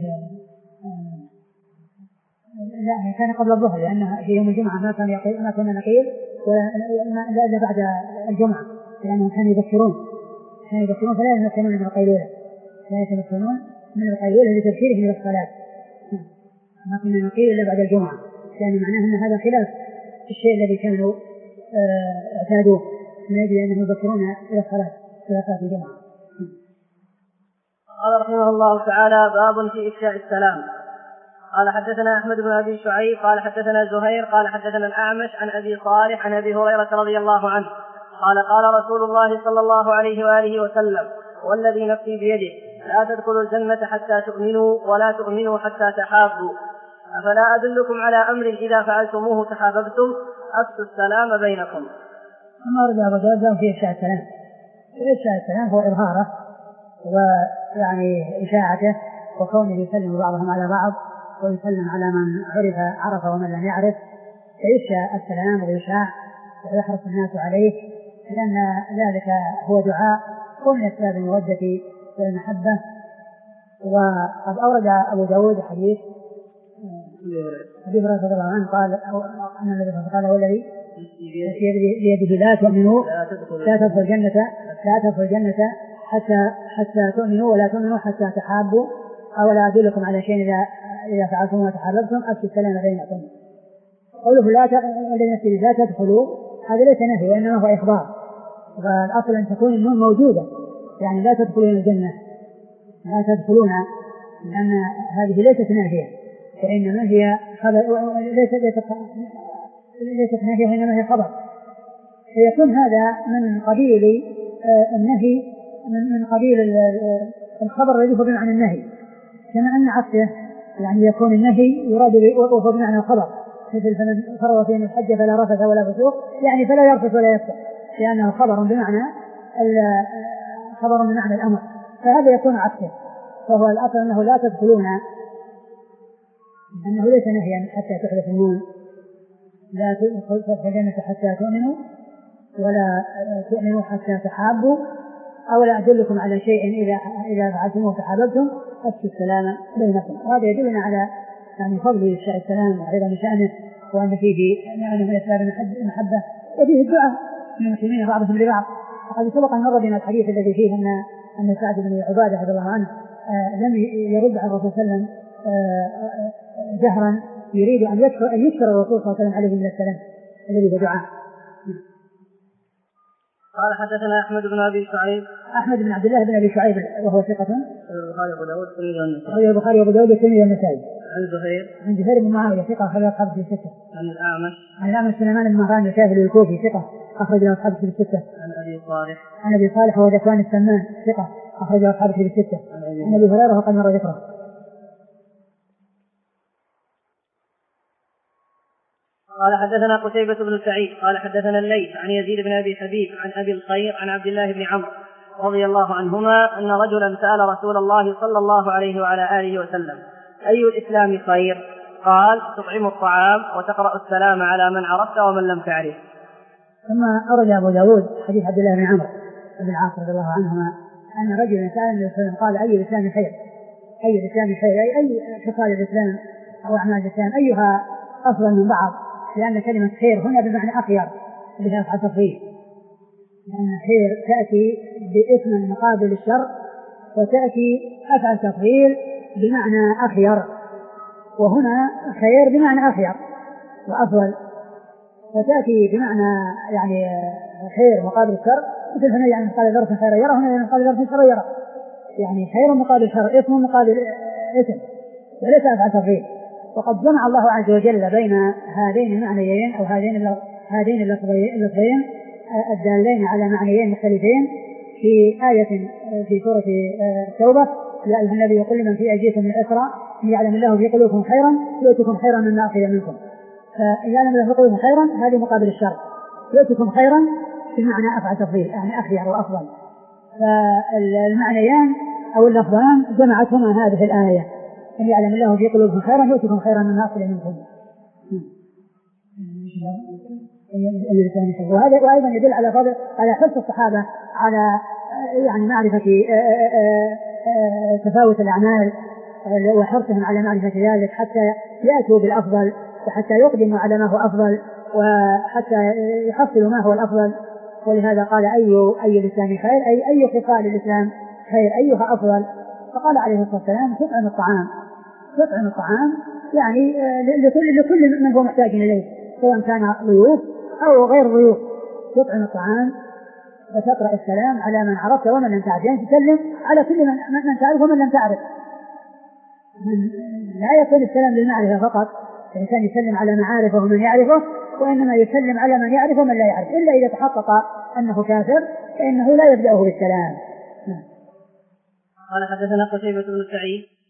لا كان قبل الظهر، لأن في يوم الجمعة ما كان يقيل ما كنا نقيل ولا بعد الجمعة، لأنهم كانوا يبكرون كانوا يبكرون فلا يتمكنون من القيلولة لا يتمكنون من القيلولة لتبكيرهم إلى الصلاة، ما كنا نقيل إلا بعد الجمعة، يعني معناه أن هذا خلاف الشيء الذي كانوا اعتادوه من أجل أنهم يبكرون إلى الصلاة إلى صلاة الجمعة. قال رحمه الله تعالى باب في إفشاء السلام. قال حدثنا أحمد بن أبي شعيب قال حدثنا زهير قال حدثنا الأعمش عن أبي صالح عن أبي هريرة رضي الله عنه قال قال رسول الله صلى الله عليه وآله وسلم والذي نفسي بيده لا تدخلوا الجنة حتى تؤمنوا ولا تؤمنوا حتى تحابوا، أفلا أدلكم على أمر إذا فعلتموه تحاببتم أفشوا السلام بينكم. أما رد أبو داود في إفشاء السلام، وإفشاء السلام هو إظهاره ويعني إشاعته وكونه يسلم بعضهم على بعض ويسلم على من عرف عرف ومن لم يعرف، فيفشى السلام ويشاع ويحرص الناس عليه، لأن ذلك هو دعاء ومن أسباب المودة والمحبة. وقد أورد أبو داود حديث أبي هريرة رضي الله عنه قال أن النبي صلى الله عليه وسلم والذي بيده لا تؤمنوا لا تدخلوا الجنة لا تدخلوا الجنة حتى حتى تؤمنوا ولا تؤمنوا حتى تحابوا، أولا أدلكم على شيء إذا إذا فعلتم وتحاببتم أفشوا السلام بينكم. قوله لا لا تدخلوا هذا ليس نهي وإنما هو إخبار، والأصل أن تكون النون موجودة، يعني لا تدخلون الجنة لا تدخلون، لأن هذه ليست نافية وإنما هي خبر، ليست ليست نافية وإنما هي خبر، فيكون هذا من قبيل النهي من قبيل الخبر الذي هو بمعنى النهي، كما أن عكسه يعني يكون النهي يراد وهو بمعنى الخبر، مثل فمن فرض فيه الحج فلا رفث ولا فسوق، يعني فلا يرفث ولا يفسق، لأنه خبر بمعنى خبر بمعنى الأمر، فهذا يكون عكسه، فهو الأصل أنه لا تدخلون، أنه ليس نهيا حتى تحدث النون لا تدخلوا الجنة حتى تؤمنوا ولا تؤمنوا حتى تحابوا، أولا أدلكم على شيء إذا إذا فعلتموه تحاببتم أفشوا السلام بينكم. وهذا يدلنا على يعني فضل إفشاء السلام وعظم شأنه، وأن فيه يعني من أسباب المحبة وفيه الدعاء من المسلمين بعضهم لبعض. وقد سبق أن مر بنا الحديث الذي فيه أن أن سعد بن عبادة رضي الله عنه لم يرد عن الرسول صلى الله عليه وسلم جهرا، يريد أن يكثر أن يكثر الرسول صلى الله عليه وسلم عليه من السلام الذي هو دعاء. قال حدثنا أحمد بن أبي شعيب. أحمد بن عبد الله بن أبي شعيب وهو ثقة. البخاري وأبو داود والترمذي والنسائي. أخرجه البخاري وأبو داود والترمذي والنسائي. عن زهير. عن زهير بن معاوية ثقة أخرجه أصحاب الكتب الستة. عن الأعمش. عن الأعمش سليمان بن مهران الكاهلي الكوفي ثقة أخرجه أصحاب الكتب الستة. عن أبي صالح. عن أبي صالح وهو ذكوان السمان ثقة أخرجه أصحاب الكتب الستة. عن أبي هريرة وقد مر ذكره. قال حدثنا قتيبة بن سعيد قال حدثنا الليث عن يزيد بن أبي حبيب عن أبي الخير عن عبد الله بن عمرو رضي الله عنهما أن رجلا سأل رسول الله صلى الله عليه وعلى آله وسلم: أي الإسلام خير؟ قال: تطعم الطعام وتقرأ السلام على من عرفت ومن لم تعرف. ثم أورد أبو داود حديث عبد الله بن عمرو بن العاص رضي الله عنهما أن رجلا سأل النبي صلى الله عليه وسلم قال: أي الإسلام خير؟ أي الإسلام خير؟ أي أي خصال الإسلام أو أعمال الإسلام أيها أفضل من بعض؟ لأن كلمة خير هنا بمعنى أخير بها أفعل تفضيل، لأن خير تأتي باسم مقابل الشر، وتأتي أفعل تفضيل بمعنى أخير، وهنا خير بمعنى أخير وأفضل، وتأتي بمعنى يعني خير مقابل الشر، مثل هنا يعني مقابل ذرة خير يرى، هنا مقابل ذرة شر يرى، يعني خير مقابل شر، اسم مقابل اسم، وليس أفعل تفضيل. وقد جمع الله عز وجل بين هذين المعنيين أو هذين هذين اللفظين الدالين على معنيين مختلفين في آية في سورة التوبة: يا أيها النبي قل لمن في أيديكم من الأسرى إن يعلم الله في قلوبكم خيرا يؤتكم خيرا مما أخذ منكم. فإن يعلم الله في قلوبكم خيرا هذه مقابل الشر، يؤتكم خيرا بمعنى أفعل تفضيل يعني أخير وأفضل. فالمعنيان أو اللفظان جمعتهما هذه الآية: إن يعلم الله في قلوبكم خيرا يؤتكم خيرا مما أخذ منكم. وهذا وأيضا يدل على فضل على حرص الصحابة على يعني معرفة تفاوت الأعمال وحرصهم على معرفة ذلك حتى يأتوا بالأفضل وحتى يقدموا على ما هو أفضل وحتى يحصلوا ما هو الأفضل. ولهذا قال: أي أي الإسلام خير؟ أي أي خصال الإسلام خير؟ أيها أفضل؟ فقال عليه الصلاة والسلام: تطعم الطعام. تطعم الطعام يعني لكل لكل من هو محتاج إليه، سواء كان ضيوف أو غير ضيوف. تطعم الطعام وتقرأ السلام على من عرفت ومن لم تعرف، يعني تسلم على كل من, من تعرف ومن لم تعرف. من لا يكون السلام للمعرفة فقط، الإنسان يسلم على معارفه ومن يعرفه، وإنما يسلم على من يعرفه ومن لا يعرف، إلا إذا تحقق أنه كافر فإنه لا يبدأه بالسلام. قال حدثنا قتيبة بن سعيد